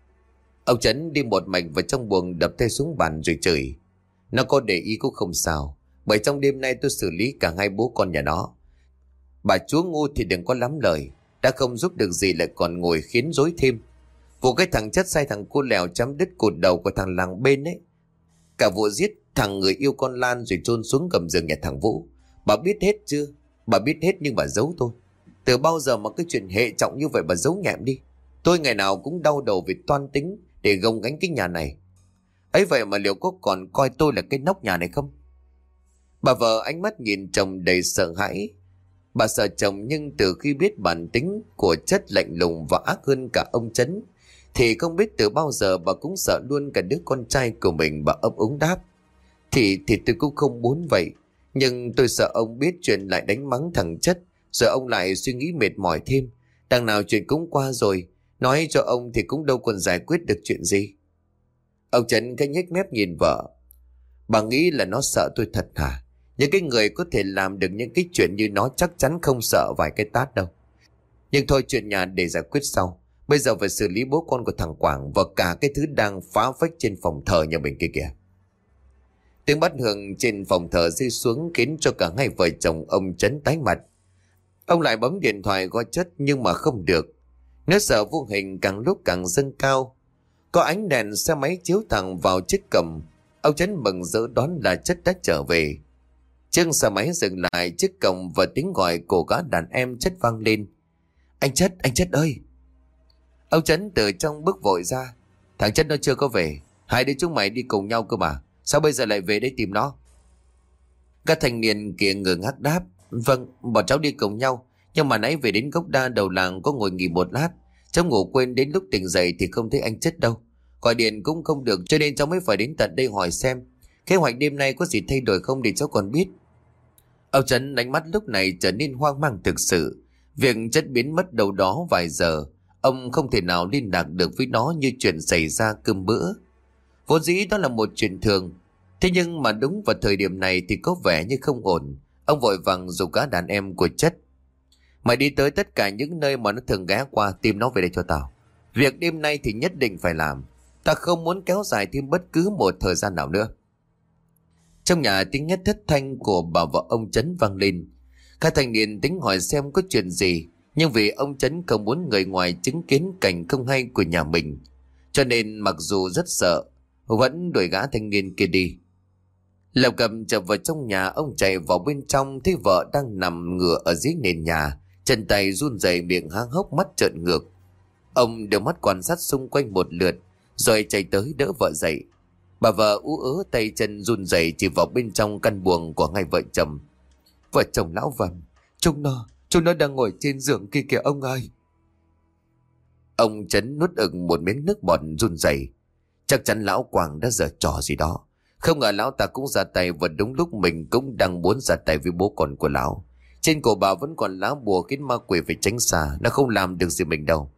Ông Trấn đi một mạch vào trong buồng, đập tay xuống bàn rồi chửi, nó có để ý cũng không sao, bởi trong đêm nay tôi xử lý cả hai bố con nhà nó. Bà chúa ngu thì đừng có lắm lời, đã không giúp được gì lại còn ngồi khiến rối thêm. Vụ cái thằng chất say thằng cô lèo chấm đứt cụt đầu của thằng làng bên ấy, cả vụ giết thằng người yêu con Lan rồi chôn xuống gầm giường nhà thằng Vũ, bà biết hết chưa? Bà biết hết nhưng bà giấu tôi. Từ bao giờ mà cái chuyện hệ trọng như vậy bà giấu nhẹm đi? Tôi ngày nào cũng đau đầu vì toan tính để gồng gánh cái nhà này ấy, vậy mà liệu có còn coi tôi là cái nóc nhà này không? Bà vợ ánh mắt nhìn chồng đầy sợ hãi. Bà sợ chồng, nhưng từ khi biết bản tính của chất lạnh lùng và ác hơn cả ông Trấn thì không biết từ bao giờ bà cũng sợ luôn cả đứa con trai của mình. Bà ấp úng đáp, Thì thì tôi cũng không muốn vậy, nhưng tôi sợ ông biết chuyện lại đánh mắng thằng Chất, rồi ông lại suy nghĩ mệt mỏi thêm. Đằng nào chuyện cũng qua rồi, nói cho ông thì cũng đâu còn giải quyết được chuyện gì. Ông Trấn cái nhếch mép nhìn vợ, bà nghĩ là nó sợ tôi thật hả? Những cái người có thể làm được những cái chuyện như nó chắc chắn không sợ vài cái tát đâu. Nhưng thôi, chuyện nhà để giải quyết sau. Bây giờ phải xử lý bố con của thằng Quảng và cả cái thứ đang phá phách trên phòng thờ nhà mình kia kìa. Tiếng bát hương trên phòng thờ rơi xuống khiến cho cả hai vợ chồng ông Trấn tái mặt. Ông lại bấm điện thoại gọi Chất nhưng mà không được. Nỗi sợ vô hình càng lúc càng dâng cao. Có ánh đèn xe máy chiếu thẳng vào chiếc cầm. Ông Trấn mừng rỡ đoán là Chất đã trở về. Chiếc xe máy dừng lại trước cổng và tiếng gọi của gã đàn em Chất vang lên. Anh Chất, anh Chất ơi! Ông Trấn từ trong bước vội ra. Thằng Chất nó chưa có về. Hai đứa chúng mày đi cùng nhau cơ mà. Sao bây giờ lại về đây tìm nó? Các thanh niên kia ngơ ngác đáp. Vâng, bọn cháu đi cùng nhau. Nhưng mà nãy về đến gốc đa đầu làng có ngồi nghỉ một lát. Cháu ngủ quên, đến lúc tỉnh dậy thì không thấy anh Chất đâu. Gọi điện cũng không được, cho nên cháu mới phải đến tận đây hỏi xem kế hoạch đêm nay có gì thay đổi không để cháu còn biết. Ông Trấn ánh mắt lúc này trở nên hoang mang thực sự. Việc Chất biến mất đâu đó vài giờ, ông không thể nào liên lạc được với nó như chuyện xảy ra cơm bữa. Vốn dĩ đó là một chuyện thường, thế nhưng mà đúng vào thời điểm này thì có vẻ như không ổn. Ông vội vàng giục cả đàn em của Chất. Mày đi tới tất cả những nơi mà nó thường ghé qua, tìm nó về đây cho tao. Việc đêm nay thì nhất định phải làm. Ta không muốn kéo dài thêm bất cứ một thời gian nào nữa. Trong nhà tiếng hét thất thanh của bà vợ ông Trấn vang lên. Các thanh niên tính hỏi xem có chuyện gì, nhưng vì ông Trấn không muốn người ngoài chứng kiến cảnh không hay của nhà mình, cho nên mặc dù rất sợ, vẫn đuổi gã thanh niên kia đi. Lập cầm trở vào trong nhà, ông chạy vào bên trong thấy vợ đang nằm ngửa ở dưới nền nhà, chân tay run rẩy, miệng há hốc, mắt trợn ngược. Ông đưa mắt quan sát xung quanh một lượt, rồi chạy tới đỡ vợ dậy. Bà vợ ú ớ, tay chân run rẩy chỉ vào bên trong căn buồng của hai vợ chồng. Vợ chồng lão Vân, chúng nó, chúng nó đang ngồi trên giường kia kìa ông ơi. Ông Trấn nuốt ực một miếng nước bọt run rẩy. Chắc chắn lão Quảng đã giở trò gì đó. Không ngờ lão ta cũng ra tay vào đúng lúc mình cũng đang muốn ra tay với bố con của lão. Trên cổ bà vẫn còn lá bùa khiến ma quỷ phải tránh xa, nó không làm được gì mình đâu.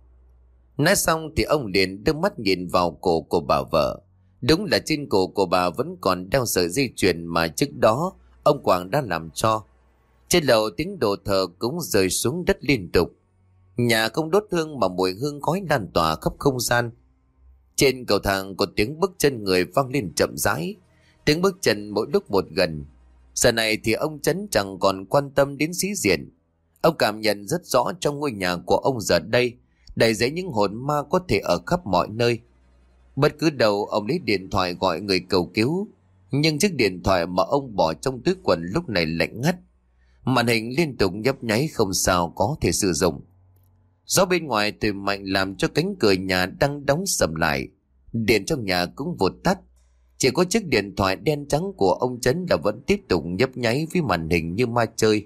Nói xong thì ông liền đưa mắt nhìn vào cổ của bà vợ. Đúng là trên cổ của bà vẫn còn đeo sợi dây chuyền mà trước đó ông Quảng đã làm cho. Trên lầu tiếng đồ thờ cũng rơi xuống đất liên tục. Nhà không đốt hương mà mùi hương khói lan tỏa khắp không gian. Trên cầu thang có tiếng bước chân người vang lên chậm rãi. Tiếng bước chân mỗi lúc một gần. Giờ này thì ông Trấn chẳng còn quan tâm đến sĩ diện. Ông cảm nhận rất rõ trong ngôi nhà của ông giờ đây đầy dẫy những hồn ma có thể ở khắp mọi nơi. Bất cứ đâu ông lấy điện thoại gọi người cầu cứu, nhưng chiếc điện thoại mà ông bỏ trong túi quần lúc này lạnh ngắt. Màn hình liên tục nhấp nháy, không sao có thể sử dụng. Gió bên ngoài thổi mạnh làm cho cánh cửa nhà đang đóng sầm lại. Điện trong nhà cũng vụt tắt. Chỉ có chiếc điện thoại đen trắng của ông Trấn là vẫn tiếp tục nhấp nháy với màn hình như ma chơi.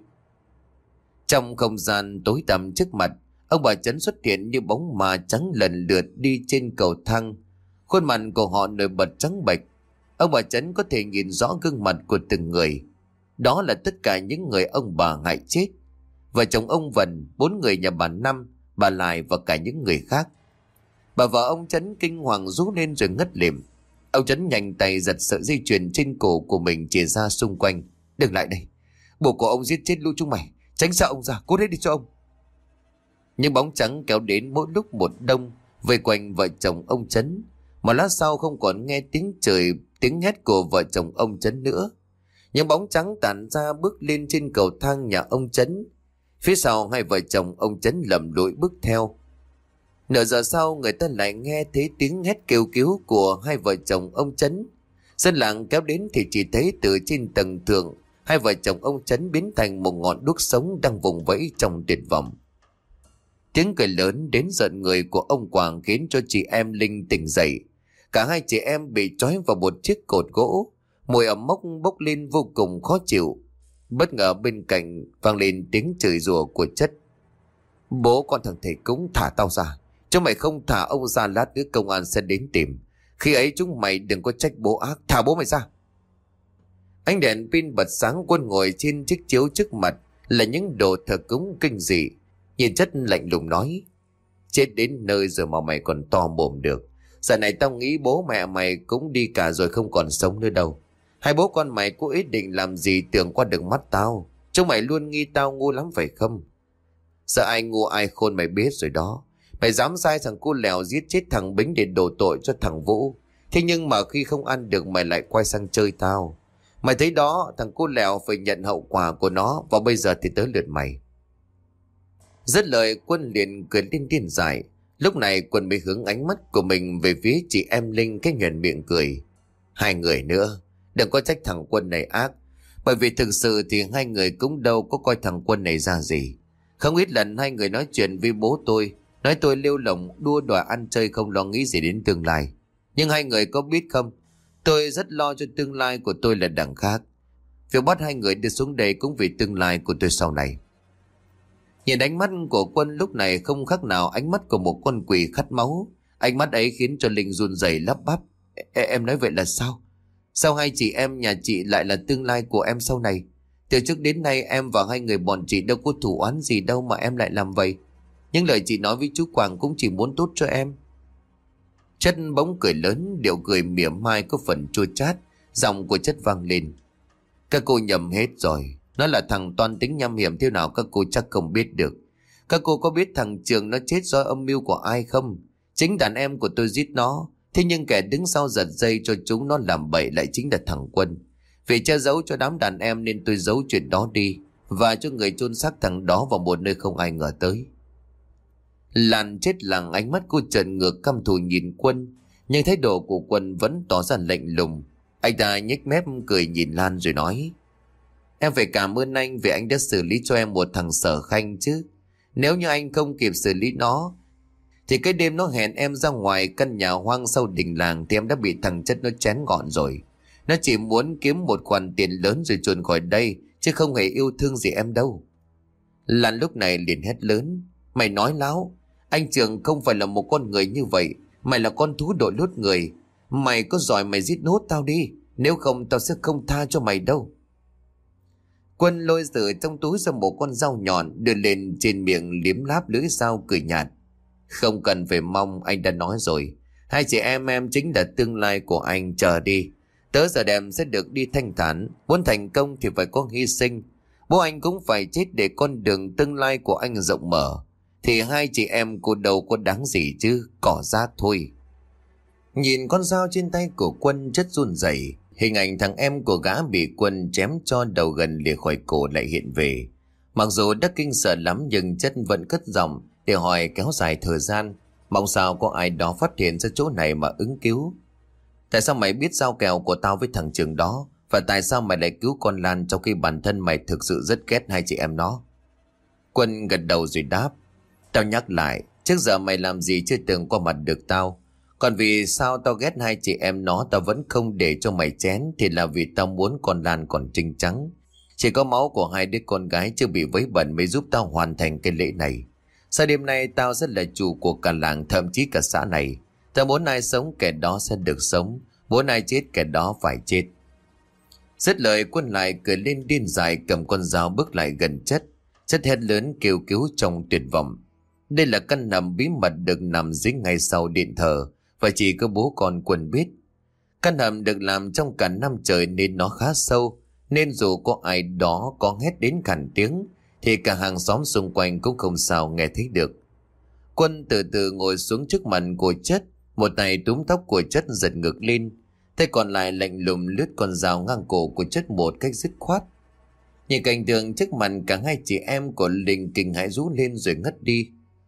Trong không gian tối tăm trước mặt, ông bà Trấn xuất hiện như bóng ma trắng lần lượt đi trên cầu thang. Khuôn mặt của họ nổi bật trắng bệch. Ông bà Trấn có thể nhìn rõ gương mặt của từng người. Đó là tất cả những người ông bà hại chết. Vợ chồng ông Vân, bốn người nhà bà Năm, bà Lại và cả những người khác. Bà vợ ông Trấn kinh hoàng rú lên rồi ngất lịm. Ông Trấn nhanh tay giật sợi dây chuyền trên cổ của mình chìa ra xung quanh. Đừng lại đây, bố của ông giết chết lũ chúng mày, tránh xa ông ra, cố đấy đi cho ông. Những bóng trắng kéo đến mỗi lúc một đông, vây quanh vợ chồng ông Trấn. Mà lát sau không còn nghe tiếng trời, tiếng hét của vợ chồng ông Trấn nữa. Những bóng trắng tản ra bước lên trên cầu thang nhà ông Trấn. Phía sau hai vợ chồng ông Trấn lầm lũi bước theo. Nửa giờ sau người ta lại nghe thấy tiếng hét kêu cứu của hai vợ chồng ông Trấn. Dân làng kéo đến thì chỉ thấy từ trên tầng thượng, hai vợ chồng ông Trấn biến thành một ngọn đuốc sống đang vùng vẫy trong tuyệt vọng. Tiếng cười lớn đến giận người của ông Quảng khiến cho chị em Linh tỉnh dậy. Cả hai chị em bị trói vào một chiếc cột gỗ, mùi ẩm mốc bốc lên vô cùng khó chịu. Bất ngờ bên cạnh vang lên tiếng chửi rủa của Chất. Bố con thằng thầy cúng, thả tao ra. Chúng mày không thả ông ra, lát nữa công an sẽ đến tìm. Khi ấy chúng mày đừng có trách bố ác, thả bố mày ra. Ánh đèn pin bật sáng, Quân ngồi trên chiếc chiếu trước mặt là những đồ thờ cúng kinh dị. Nhìn Chất lạnh lùng nói: Chết đến nơi rồi mà mày còn to mồm được. Giờ này tao nghĩ bố mẹ mày cũng đi cả rồi, không còn sống nữa đâu. Hai bố con mày có ý định làm gì tưởng qua được mắt tao. Chúng mày luôn nghi tao ngu lắm phải không? Giờ ai ngu ai khôn mày biết rồi đó. Mày dám sai thằng cu Lèo giết chết thằng Bính để đổ tội cho thằng Vũ. Thế nhưng mà khi không ăn được mày lại quay sang chơi tao. Mày thấy đó, thằng cu Lèo phải nhận hậu quả của nó. Và bây giờ thì tới lượt mày. Dứt lời, Quân liền cười lên điên dại. Lúc này Quân mới hướng ánh mắt của mình về phía chị em Linh, cái nhuền miệng cười. Hai người nữa, đừng có trách thằng Quân này ác. Bởi vì thực sự thì hai người cũng đâu có coi thằng Quân này ra gì. Không ít lần hai người nói chuyện với bố tôi, nói tôi lêu lỏng đua đòi ăn chơi không lo nghĩ gì đến tương lai. Nhưng hai người có biết không, tôi rất lo cho tương lai của tôi là đằng khác. Việc bắt hai người đưa xuống đây cũng vì tương lai của tôi sau này. Nhìn ánh mắt của Quân lúc này không khác nào ánh mắt của một con quỷ khát máu. Ánh mắt ấy khiến cho Linh run rẩy lắp bắp. E em nói vậy là sao? Sao hai chị em nhà chị lại là tương lai của em sau này? Từ trước đến nay em và hai người bọn chị đâu có thủ oán gì đâu mà em lại làm vậy. Những lời chị nói với chú Quảng cũng chỉ muốn tốt cho em. Chất bỗng cười lớn, điệu cười mỉa mai có phần chua chát. Giọng của Chất vang lên. Các cô nhầm hết rồi. Nó là thằng toan tính nham hiểm thế nào các cô chắc không biết được. Các cô có biết thằng Trường nó chết do âm mưu của ai không? Chính đàn em của tôi giết nó. Thế nhưng kẻ đứng sau giật dây cho chúng nó làm bậy lại chính là thằng Quân. Vì che giấu cho đám đàn em nên tôi giấu chuyện đó đi, và cho người chôn xác thằng đó vào một nơi không ai ngờ tới. Lan chết lặng, ánh mắt cô trợn ngược căm thù nhìn Quân, nhưng thái độ của Quân vẫn tỏ ra lạnh lùng. Anh ta nhếch mép cười nhìn Lan rồi nói: Em phải cảm ơn anh vì anh đã xử lý cho em một thằng Sở Khanh chứ. Nếu như anh không kịp xử lý nó thì cái đêm nó hẹn em ra ngoài căn nhà hoang sau đình làng thì em đã bị thằng Chất nó chén gọn rồi. Nó chỉ muốn kiếm một khoản tiền lớn rồi chuồn khỏi đây, chứ không hề yêu thương gì em đâu. Lan lúc này liền hét lớn: Mày nói láo. Anh Trường không phải là một con người như vậy. Mày là con thú đội lốt người. Mày có giỏi mày giết nốt tao đi, nếu không tao sẽ không tha cho mày đâu. Quân lôi từ trong túi ra một con dao nhọn, đưa lên trên miệng liếm láp lưỡi dao cười nhạt. Không cần phải mong, anh đã nói rồi. Hai chị em em chính là tương lai của anh, chờ đi. Tớ giờ đêm sẽ được đi thanh thản. Muốn thành công thì phải có hy sinh. Bố anh cũng phải chết để con đường tương lai của anh rộng mở. Thì hai chị em cô đâu có đáng gì chứ, cỏ rác thôi. Nhìn con dao trên tay của Quân, Chất run rẩy. Hình ảnh thằng em của gã bị Quân chém cho đầu gần lìa khỏi cổ lại hiện về. Mặc dù đã kinh sợ lắm nhưng Chất vẫn cất giọng để hỏi kéo dài thời gian, mong sao có ai đó phát hiện ra chỗ này mà ứng cứu. Tại sao mày biết giao kèo của tao với thằng Trường đó? Và tại sao mày lại cứu con Lan trong khi bản thân mày thực sự rất ghét hai chị em nó? Quân gật đầu rồi đáp: Tao nhắc lại, trước giờ mày làm gì chưa từng qua mặt được tao. Còn vì sao tao ghét hai chị em nó tao vẫn không để cho mày chén, thì là vì tao muốn con Lan còn trinh trắng. Chỉ có máu của hai đứa con gái chưa bị vấy bẩn mới giúp tao hoàn thành cái lễ này. Sau đêm nay tao sẽ là chủ của cả làng, thậm chí cả xã này. Tao muốn ai sống kẻ đó sẽ được sống, muốn ai chết kẻ đó phải chết. Dứt lời, Quân lại cười lên điên dại, cầm con dao bước lại gần Chất. Chất hét lớn kêu cứu trong tuyệt vọng. Đây là căn hầm bí mật được nằm dưới ngay sau điện thờ, và chỉ có bố con Quân biết. Căn hầm được làm trong cả năm trời nên nó khá sâu, nên dù có ai đó có hét đến khản tiếng thì cả hàng xóm xung quanh cũng không sao nghe thấy được. Quân từ từ ngồi xuống trước mặt của Chất, một tay túm tóc của Chất giật ngược lên, tay còn lại lạnh lùng lướt con dao ngang cổ của Chất một cách dứt khoát. Nhìn cảnh tượng trước mặt, cả hai chị em của Linh kinh hãi rú lên rồi ngất đi.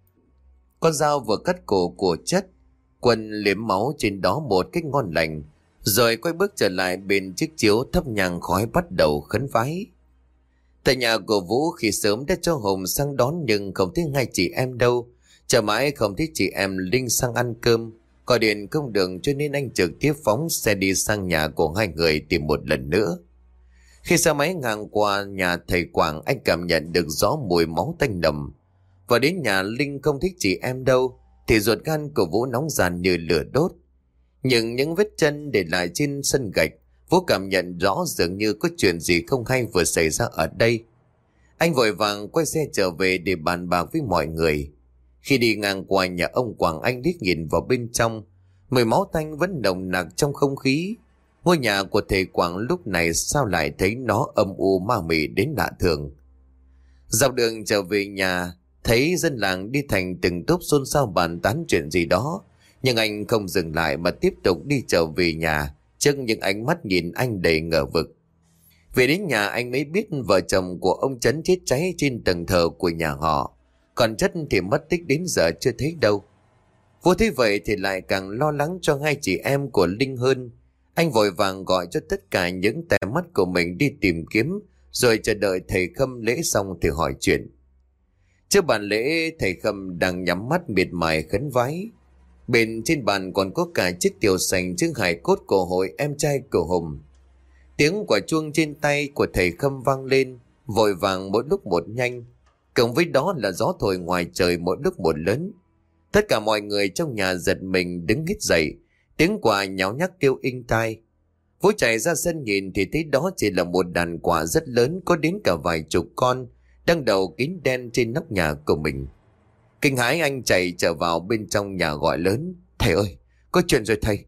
Con dao vừa cắt cổ của Chất, Quân liếm máu trên đó một cách ngon lành, rồi quay bước trở lại bên chiếc chiếu thắp nhang khói, bắt đầu khấn vái. Tại nhà của Vũ khi sớm đã cho Hùng sang đón nhưng không thấy hai chị em đâu. Chờ mãi không thấy chị em Linh sang ăn cơm, gọi điện không được cho nên anh trực tiếp phóng xe đi sang nhà của hai người tìm một lần nữa. Khi xe máy ngang qua nhà thầy Quảng, anh cảm nhận được rõ mùi máu tanh nồng. Và đến nhà Linh không thích chị em đâu thì ruột gan của Vũ nóng ràn như lửa đốt. Nhưng những vết chân để lại trên sân gạch, Vũ cảm nhận rõ dường như có chuyện gì không hay vừa xảy ra ở đây. Anh vội vàng quay xe trở về để bàn bạc với mọi người. Khi đi ngang qua nhà ông Quảng, anh liếc nhìn vào bên trong. Mùi máu tanh vẫn nồng nặc trong không khí. Ngôi nhà của thầy Quảng lúc này sao lại thấy nó âm u ma mị đến lạ thường. Dọc đường trở về nhà, thấy dân làng đi thành từng tốp xôn xao bàn tán chuyện gì đó, nhưng anh không dừng lại mà tiếp tục đi trở về nhà trước những ánh mắt nhìn anh đầy ngờ vực. Về đến nhà anh mới biết vợ chồng của ông Trấn chết cháy trên tầng thờ của nhà họ, còn Chất thì mất tích đến giờ chưa thấy đâu. Vô thế vậy thì lại càng lo lắng cho hai chị em của Linh hơn. Anh vội vàng gọi cho tất cả những tay mắt của mình đi tìm kiếm, rồi chờ đợi thầy Khâm lễ xong thì hỏi chuyện. Trước bàn lễ, thầy Khâm đang nhắm mắt miệt mài khấn vái. Bên trên bàn còn có cả chiếc tiểu sành chứa hài cốt của hội em trai của Hùng. Tiếng quả chuông trên tay của thầy Khâm vang lên, vội vàng mỗi lúc một nhanh, cộng với đó là gió thổi ngoài trời mỗi lúc một lớn. Tất cả mọi người trong nhà giật mình đứng hít dậy, tiếng quạ nháo nhác kêu inh tai. Vũ chạy ra sân nhìn thì thấy đó chỉ là một đàn quạ rất lớn, có đến cả vài chục con, đang đầu kín đen trên nóc nhà của mình. Kinh hãi, anh chạy trở vào bên trong nhà gọi lớn: "Thầy ơi, có chuyện rồi thầy."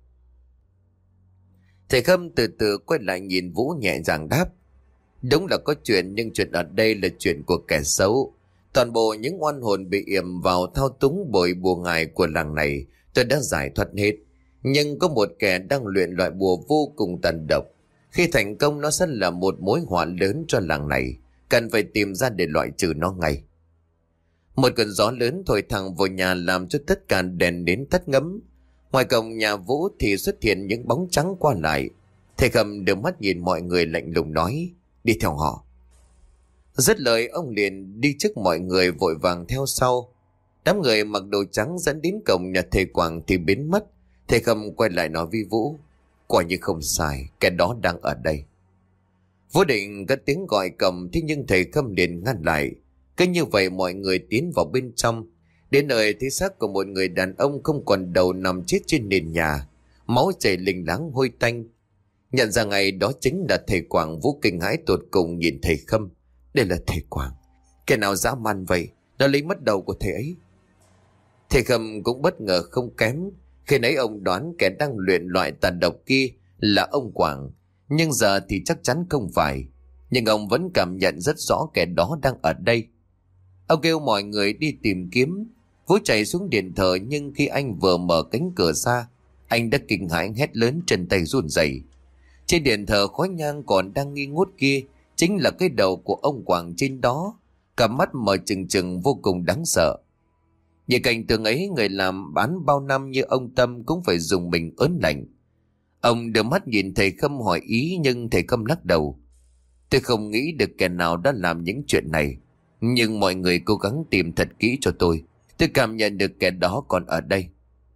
Thầy Khâm từ từ quay lại nhìn Vũ, nhẹ nhàng đáp: "Đúng là có chuyện, nhưng chuyện ở đây là chuyện của kẻ xấu. Toàn bộ những oan hồn bị yểm vào thao túng bởi bùa ngải của làng này tôi đã giải thoát hết. Nhưng có một kẻ đang luyện loại bùa vô cùng tàn độc. Khi thành công nó sẽ là một mối họa lớn cho làng này, cần phải tìm ra để loại trừ nó ngay." Một cơn gió lớn thổi thẳng vào nhà làm cho tất cả đèn nến tắt ngấm. Ngoài cổng nhà Vũ thì xuất hiện những bóng trắng qua lại. Thầy Khâm đưa mắt nhìn mọi người lạnh lùng nói: "Đi theo họ." Dứt lời, ông liền đi trước mọi người vội vàng theo sau. Đám người mặc đồ trắng dẫn đến cổng nhà thầy Quảng thì biến mất. Thầy Khâm quay lại nói với Vũ: "Quả như không sai, cái đó đang ở đây." Vũ định cất tiếng gọi cầm, thế nhưng thầy Khâm liền ngăn lại. Cứ như vậy mọi người tiến vào bên trong. Đến nơi thấy xác của một người đàn ông không còn đầu nằm chết trên nền nhà, máu chảy lình láng hôi tanh. Nhận ra ngay đó chính là thầy Quảng. Vũ kinh hãi tột cùng nhìn thầy Khâm: "Đây là thầy Quảng, kẻ nào dã man vậy, nó lấy mất đầu của thầy ấy." Thầy Khâm cũng bất ngờ không kém. Khi nãy ông đoán kẻ đang luyện loại tàn độc kia là ông Quảng, nhưng giờ thì chắc chắn không phải. Nhưng ông vẫn cảm nhận rất rõ kẻ đó đang ở đây. Ông kêu mọi người đi tìm kiếm. Vũ chạy xuống điện thờ, nhưng khi anh vừa mở cánh cửa ra, anh đã kinh hãi hét lớn, chân tay run rẩy. Trên điện thờ khói nhang còn đang nghi ngút kia chính là cái đầu của ông Quảng trên đó, cả mắt mở trừng trừng vô cùng đáng sợ. Nhìn cảnh tượng ấy, người làm bán bao năm như ông Tâm cũng phải dùng mình ớn lạnh. Ông đưa mắt nhìn thầy Khâm hỏi ý, nhưng thầy Khâm lắc đầu: "Tôi không nghĩ được kẻ nào đã làm những chuyện này, nhưng mọi người cố gắng tìm thật kỹ cho tôi. Tôi cảm nhận được kẻ đó còn ở đây."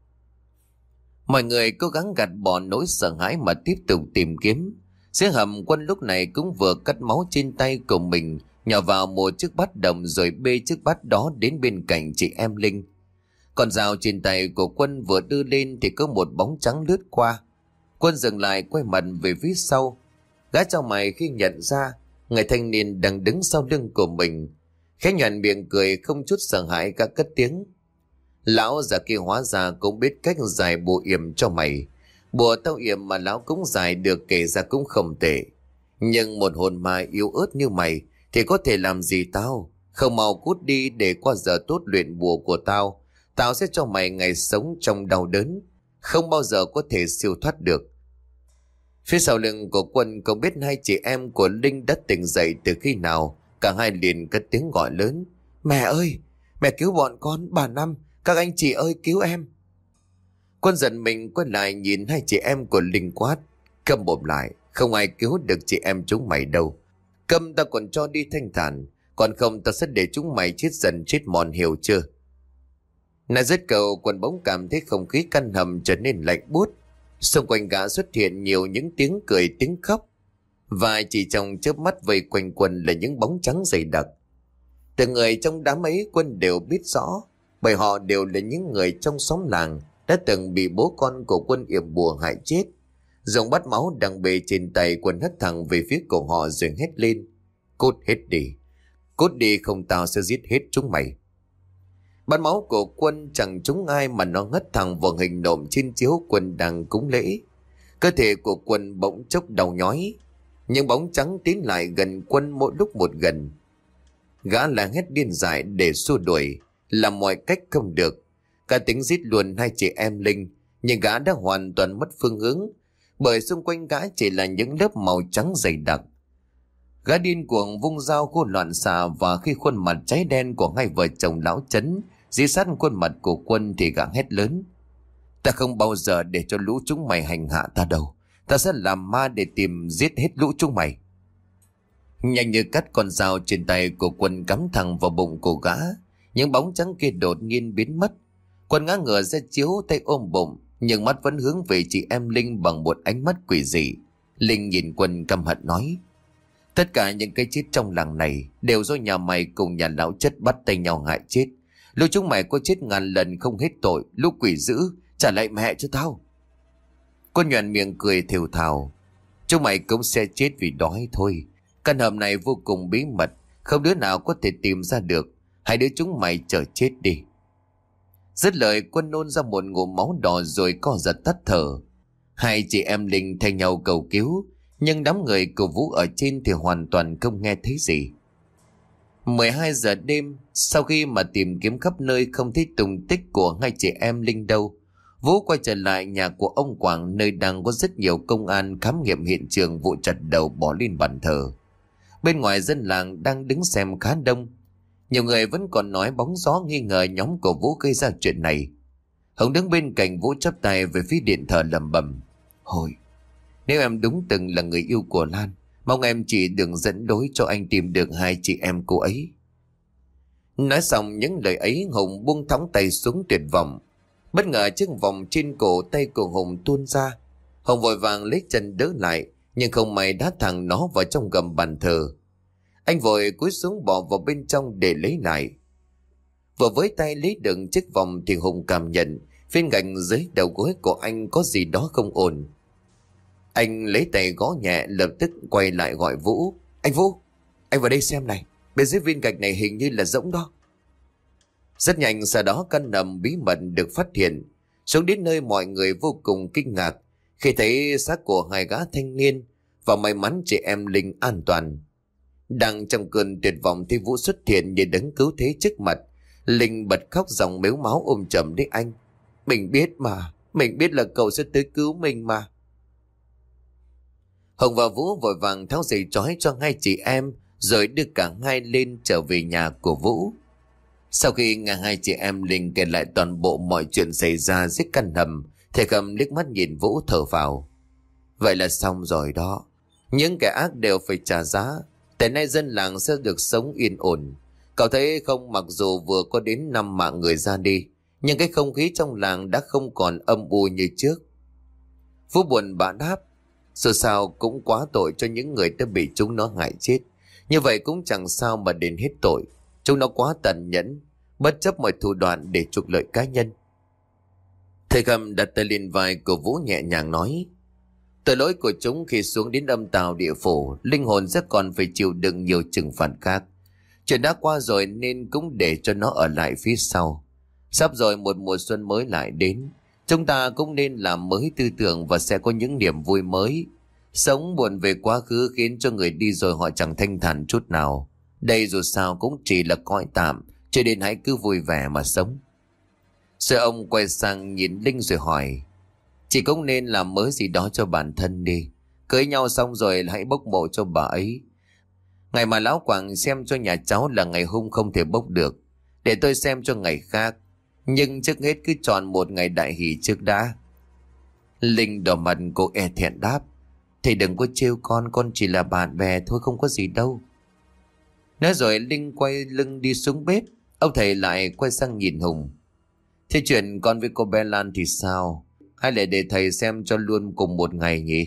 Mọi người cố gắng gạt bỏ nỗi sợ hãi mà tiếp tục tìm kiếm. Dưới hầm, Quân lúc này cũng vừa cắt máu trên tay của mình, nhỏ vào một chiếc bát đồng rồi bê chiếc bát đó đến bên cạnh chị em Linh. Con dao trên tay của Quân vừa đưa lên thì có một bóng trắng lướt qua. Quân dừng lại, quay mặt về phía sau. Gã chau mày khi nhận ra người thanh niên đang đứng sau lưng của mình, khẽ nhoẻn miệng cười không chút sợ hãi, gã cất tiếng: "Lão già kia hóa ra cũng biết cách giải bùa yểm cho mày. Bùa tao yểm mà lão cũng giải được, kể ra cũng không tệ. Nhưng một hồn ma yếu ớt như mày thì có thể làm gì tao? Không mau cút đi để qua giờ tốt luyện bùa của tao. Tao sẽ cho mày ngày sống trong đau đớn, không bao giờ có thể siêu thoát được." Phía sau lưng của Quân không biết hai chị em của Linh đã tỉnh dậy từ khi nào. Cả hai liền cất tiếng gọi lớn: "Mẹ ơi, mẹ cứu bọn con, bà Năm, các anh chị ơi cứu em." Quân giận mình quay lại nhìn hai chị em của Linh quát: "Câm mồm lại, không ai cứu được chị em chúng mày đâu. Câm ta còn cho đi thanh thản, còn không ta sẽ để chúng mày chết dần chết mòn, hiểu chưa?" Nói dứt câu, Quân bỗng cảm thấy không khí căn hầm trở nên lạnh buốt. Xung quanh gã xuất hiện nhiều những tiếng cười, tiếng khóc, và chỉ trong chớp mắt vây quanh Quân là những bóng trắng dày đặc. Từng người trong đám ấy Quân đều biết rõ, bởi họ đều là những người trong xóm làng đã từng bị bố con của Quân yểm bùa hại chết. Dùng bát máu đang bê trên tay, Quân hất thẳng về phía cổ họ rồi hét lên: "Cút hết đi, cút đi, không tao sẽ giết hết chúng mày." Bát máu của Quân chẳng trúng ai mà nó hất thẳng vào hình nộm trên chiếu Quân đang cúng lễ. Cơ thể của Quân bỗng chốc đau nhói. Những bóng trắng tiến lại gần Quân mỗi lúc một gần. Gã là hét điên dại để xua đuổi, làm mọi cách không được. Cả tính giết luôn hai chị em Linh, nhưng gã đã hoàn toàn mất phương hướng, bởi xung quanh gã chỉ là những lớp màu trắng dày đặc. Gã điên cuồng vung dao khô loạn xạ, và khi khuôn mặt cháy đen của hai vợ chồng lão Chấn dí sát khuôn mặt của Quân thì gã hét lớn: "Ta không bao giờ để cho lũ chúng mày hành hạ ta đâu. Ta sẽ làm ma để tìm giết hết lũ chúng mày. Nhanh như cắt, con dao trên tay của Quân cắm thẳng vào bụng của gã. Những bóng trắng kia đột nhiên biến mất. Quân ngã ngửa ra chiếu, tay ôm bụng, nhưng mắt vẫn hướng về chị em Linh bằng một ánh mắt quỷ dị. Linh nhìn Quân căm hận nói: tất cả những cái chết trong làng này đều do nhà mày cùng nhà lão Chất bắt tay nhau hại chết. Lũ chúng mày có chết ngàn lần không hết tội. Lũ quỷ dữ, trả lại mẹ cho tao. Quân nhoẻn miệng cười thều thào: chúng mày cũng sẽ chết vì đói thôi. Căn hầm này vô cùng bí mật, không đứa nào có thể tìm ra được. Hai đứa chúng mày chờ chết đi. Dứt lời, Quân nôn ra một ngụm máu đỏ rồi co giật tắt thở. Hai chị em Linh thay nhau cầu cứu, nhưng đám người của Vũ ở trên thì hoàn toàn không nghe thấy gì. mười hai giờ đêm, sau khi mà tìm kiếm khắp nơi không thấy tung tích của hai chị em Linh đâu, Vũ quay trở lại nhà của ông Quảng, nơi đang có rất nhiều công an khám nghiệm hiện trường vụ chặt đầu bỏ lên bàn thờ. Bên ngoài dân làng đang đứng xem khá đông. Nhiều người vẫn còn nói bóng gió nghi ngờ nhóm của Vũ gây ra chuyện này. Hồng đứng bên cạnh Vũ chắp tay về phía điện thờ lẩm bẩm: Hồi, nếu em đúng từng là người yêu của Lan, mong em chỉ đừng dẫn lối cho anh tìm được hai chị em cô ấy. Nói xong những lời ấy, Hùng buông thõng tay xuống tuyệt vọng. Bất ngờ chiếc vòng trên cổ tay của Hùng tuôn ra. Hùng vội vàng lấy chân đỡ lại, nhưng không may đá thẳng nó vào trong gầm bàn thờ. Anh vội cúi xuống bỏ vào bên trong để lấy lại. Vừa với tay lấy đựng chiếc vòng thì Hùng cảm nhận phía gạch dưới đầu gối của anh có gì đó không ổn. Anh lấy tay gõ nhẹ, lập tức quay lại gọi Vũ: Anh Vũ, anh vào đây xem này, bên dưới viên gạch này hình như là rỗng đó. Rất nhanh sau đó căn hầm bí mật được phát hiện. Xuống đến nơi mọi người vô cùng kinh ngạc khi thấy xác của hai gã thanh niên, và may mắn chị em Linh an toàn. Đang trong cơn tuyệt vọng thì Vũ xuất hiện như đấng cứu thế trước mặt. Linh bật khóc giọng mếu máo ôm chầm lấy anh: Mình biết mà, mình biết là cậu sẽ tới cứu mình mà. Hồng và Vũ vội vàng tháo dây trói cho hai chị em, rồi đưa cả hai lên trở về nhà của Vũ. Sau khi nghe hai chị em Linh kể lại toàn bộ mọi chuyện xảy ra dưới căn hầm, thầy Khâm liếc mắt nhìn Vũ thở phào: Vậy là xong rồi đó. Những kẻ ác đều phải trả giá. Từ nay dân làng sẽ được sống yên ổn. Cậu thấy không, mặc dù vừa có đến năm mạng người ra đi, nhưng cái không khí trong làng đã không còn âm u như trước. Vũ buồn bã đáp: Dù sao cũng quá tội cho những người đã bị chúng nó hại chết. Như vậy cũng chẳng sao mà đền hết tội. Chúng nó quá tàn nhẫn, bất chấp mọi thủ đoạn để trục lợi cá nhân. Thầy Khâm đặt tay lên vai của Vũ nhẹ nhàng nói: Tội lỗi của chúng khi xuống đến âm tào địa phủ, linh hồn sẽ còn phải chịu đựng nhiều trừng phạt khác. Chuyện đã qua rồi nên cũng để cho nó ở lại phía sau. Sắp rồi một mùa xuân mới lại đến, chúng ta cũng nên làm mới tư tưởng và sẽ có những niềm vui mới. Sống buồn về quá khứ khiến cho người đi rồi họ chẳng thanh thản chút nào. Đây dù sao cũng chỉ là cõi tạm, cho nên hãy cứ vui vẻ mà sống. Rồi ông quay sang nhìn Linh rồi hỏi: Chị cũng nên làm mới gì đó cho bản thân đi. Cưới nhau xong rồi hãy bốc mộ cho bà ấy. Ngày mà lão Quảng xem cho nhà cháu là ngày hung không thể bốc được, để tôi xem cho ngày khác. Nhưng trước hết cứ chọn một ngày đại hỷ trước đã. Linh đỏ mặt, cô e thẹn đáp: Thầy đừng có trêu con, con chỉ là bạn bè thôi, không có gì đâu. Nói rồi Linh quay lưng đi xuống bếp. Ông thầy lại quay sang nhìn Hùng: Thế chuyện con với cô bé Lan thì sao? Hay lại để thầy xem cho luôn cùng một ngày nhỉ?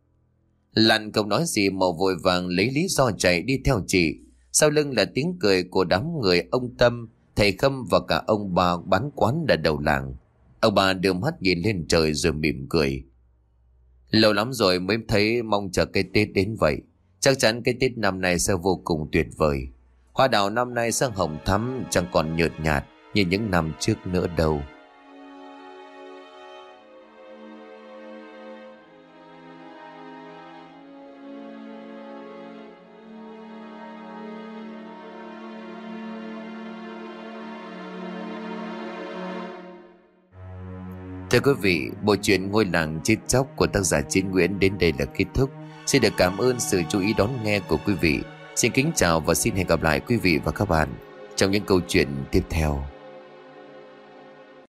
Lan không nói gì mà vội vàng lấy lý do chạy đi theo chị. Sau lưng là tiếng cười của đám người ông Tâm, thầy Khâm và cả ông bà bán quán ở đầu làng. Ông bà đưa mắt nhìn lên trời rồi mỉm cười. Lâu lắm rồi mới thấy mong chờ cái Tết đến vậy. Chắc chắn cái Tết năm nay sẽ vô cùng tuyệt vời. Hoa đào năm nay sẽ hồng thắm, chẳng còn nhợt nhạt như những năm trước nữa đâu. Thưa quý vị, bộ truyện Ngôi làng chết chóc của tác giả Chiến Nguyễn đến đây là kết thúc. Xin được cảm ơn sự chú ý đón nghe của quý vị. Xin kính chào và xin hẹn gặp lại quý vị và các bạn trong những câu chuyện tiếp theo.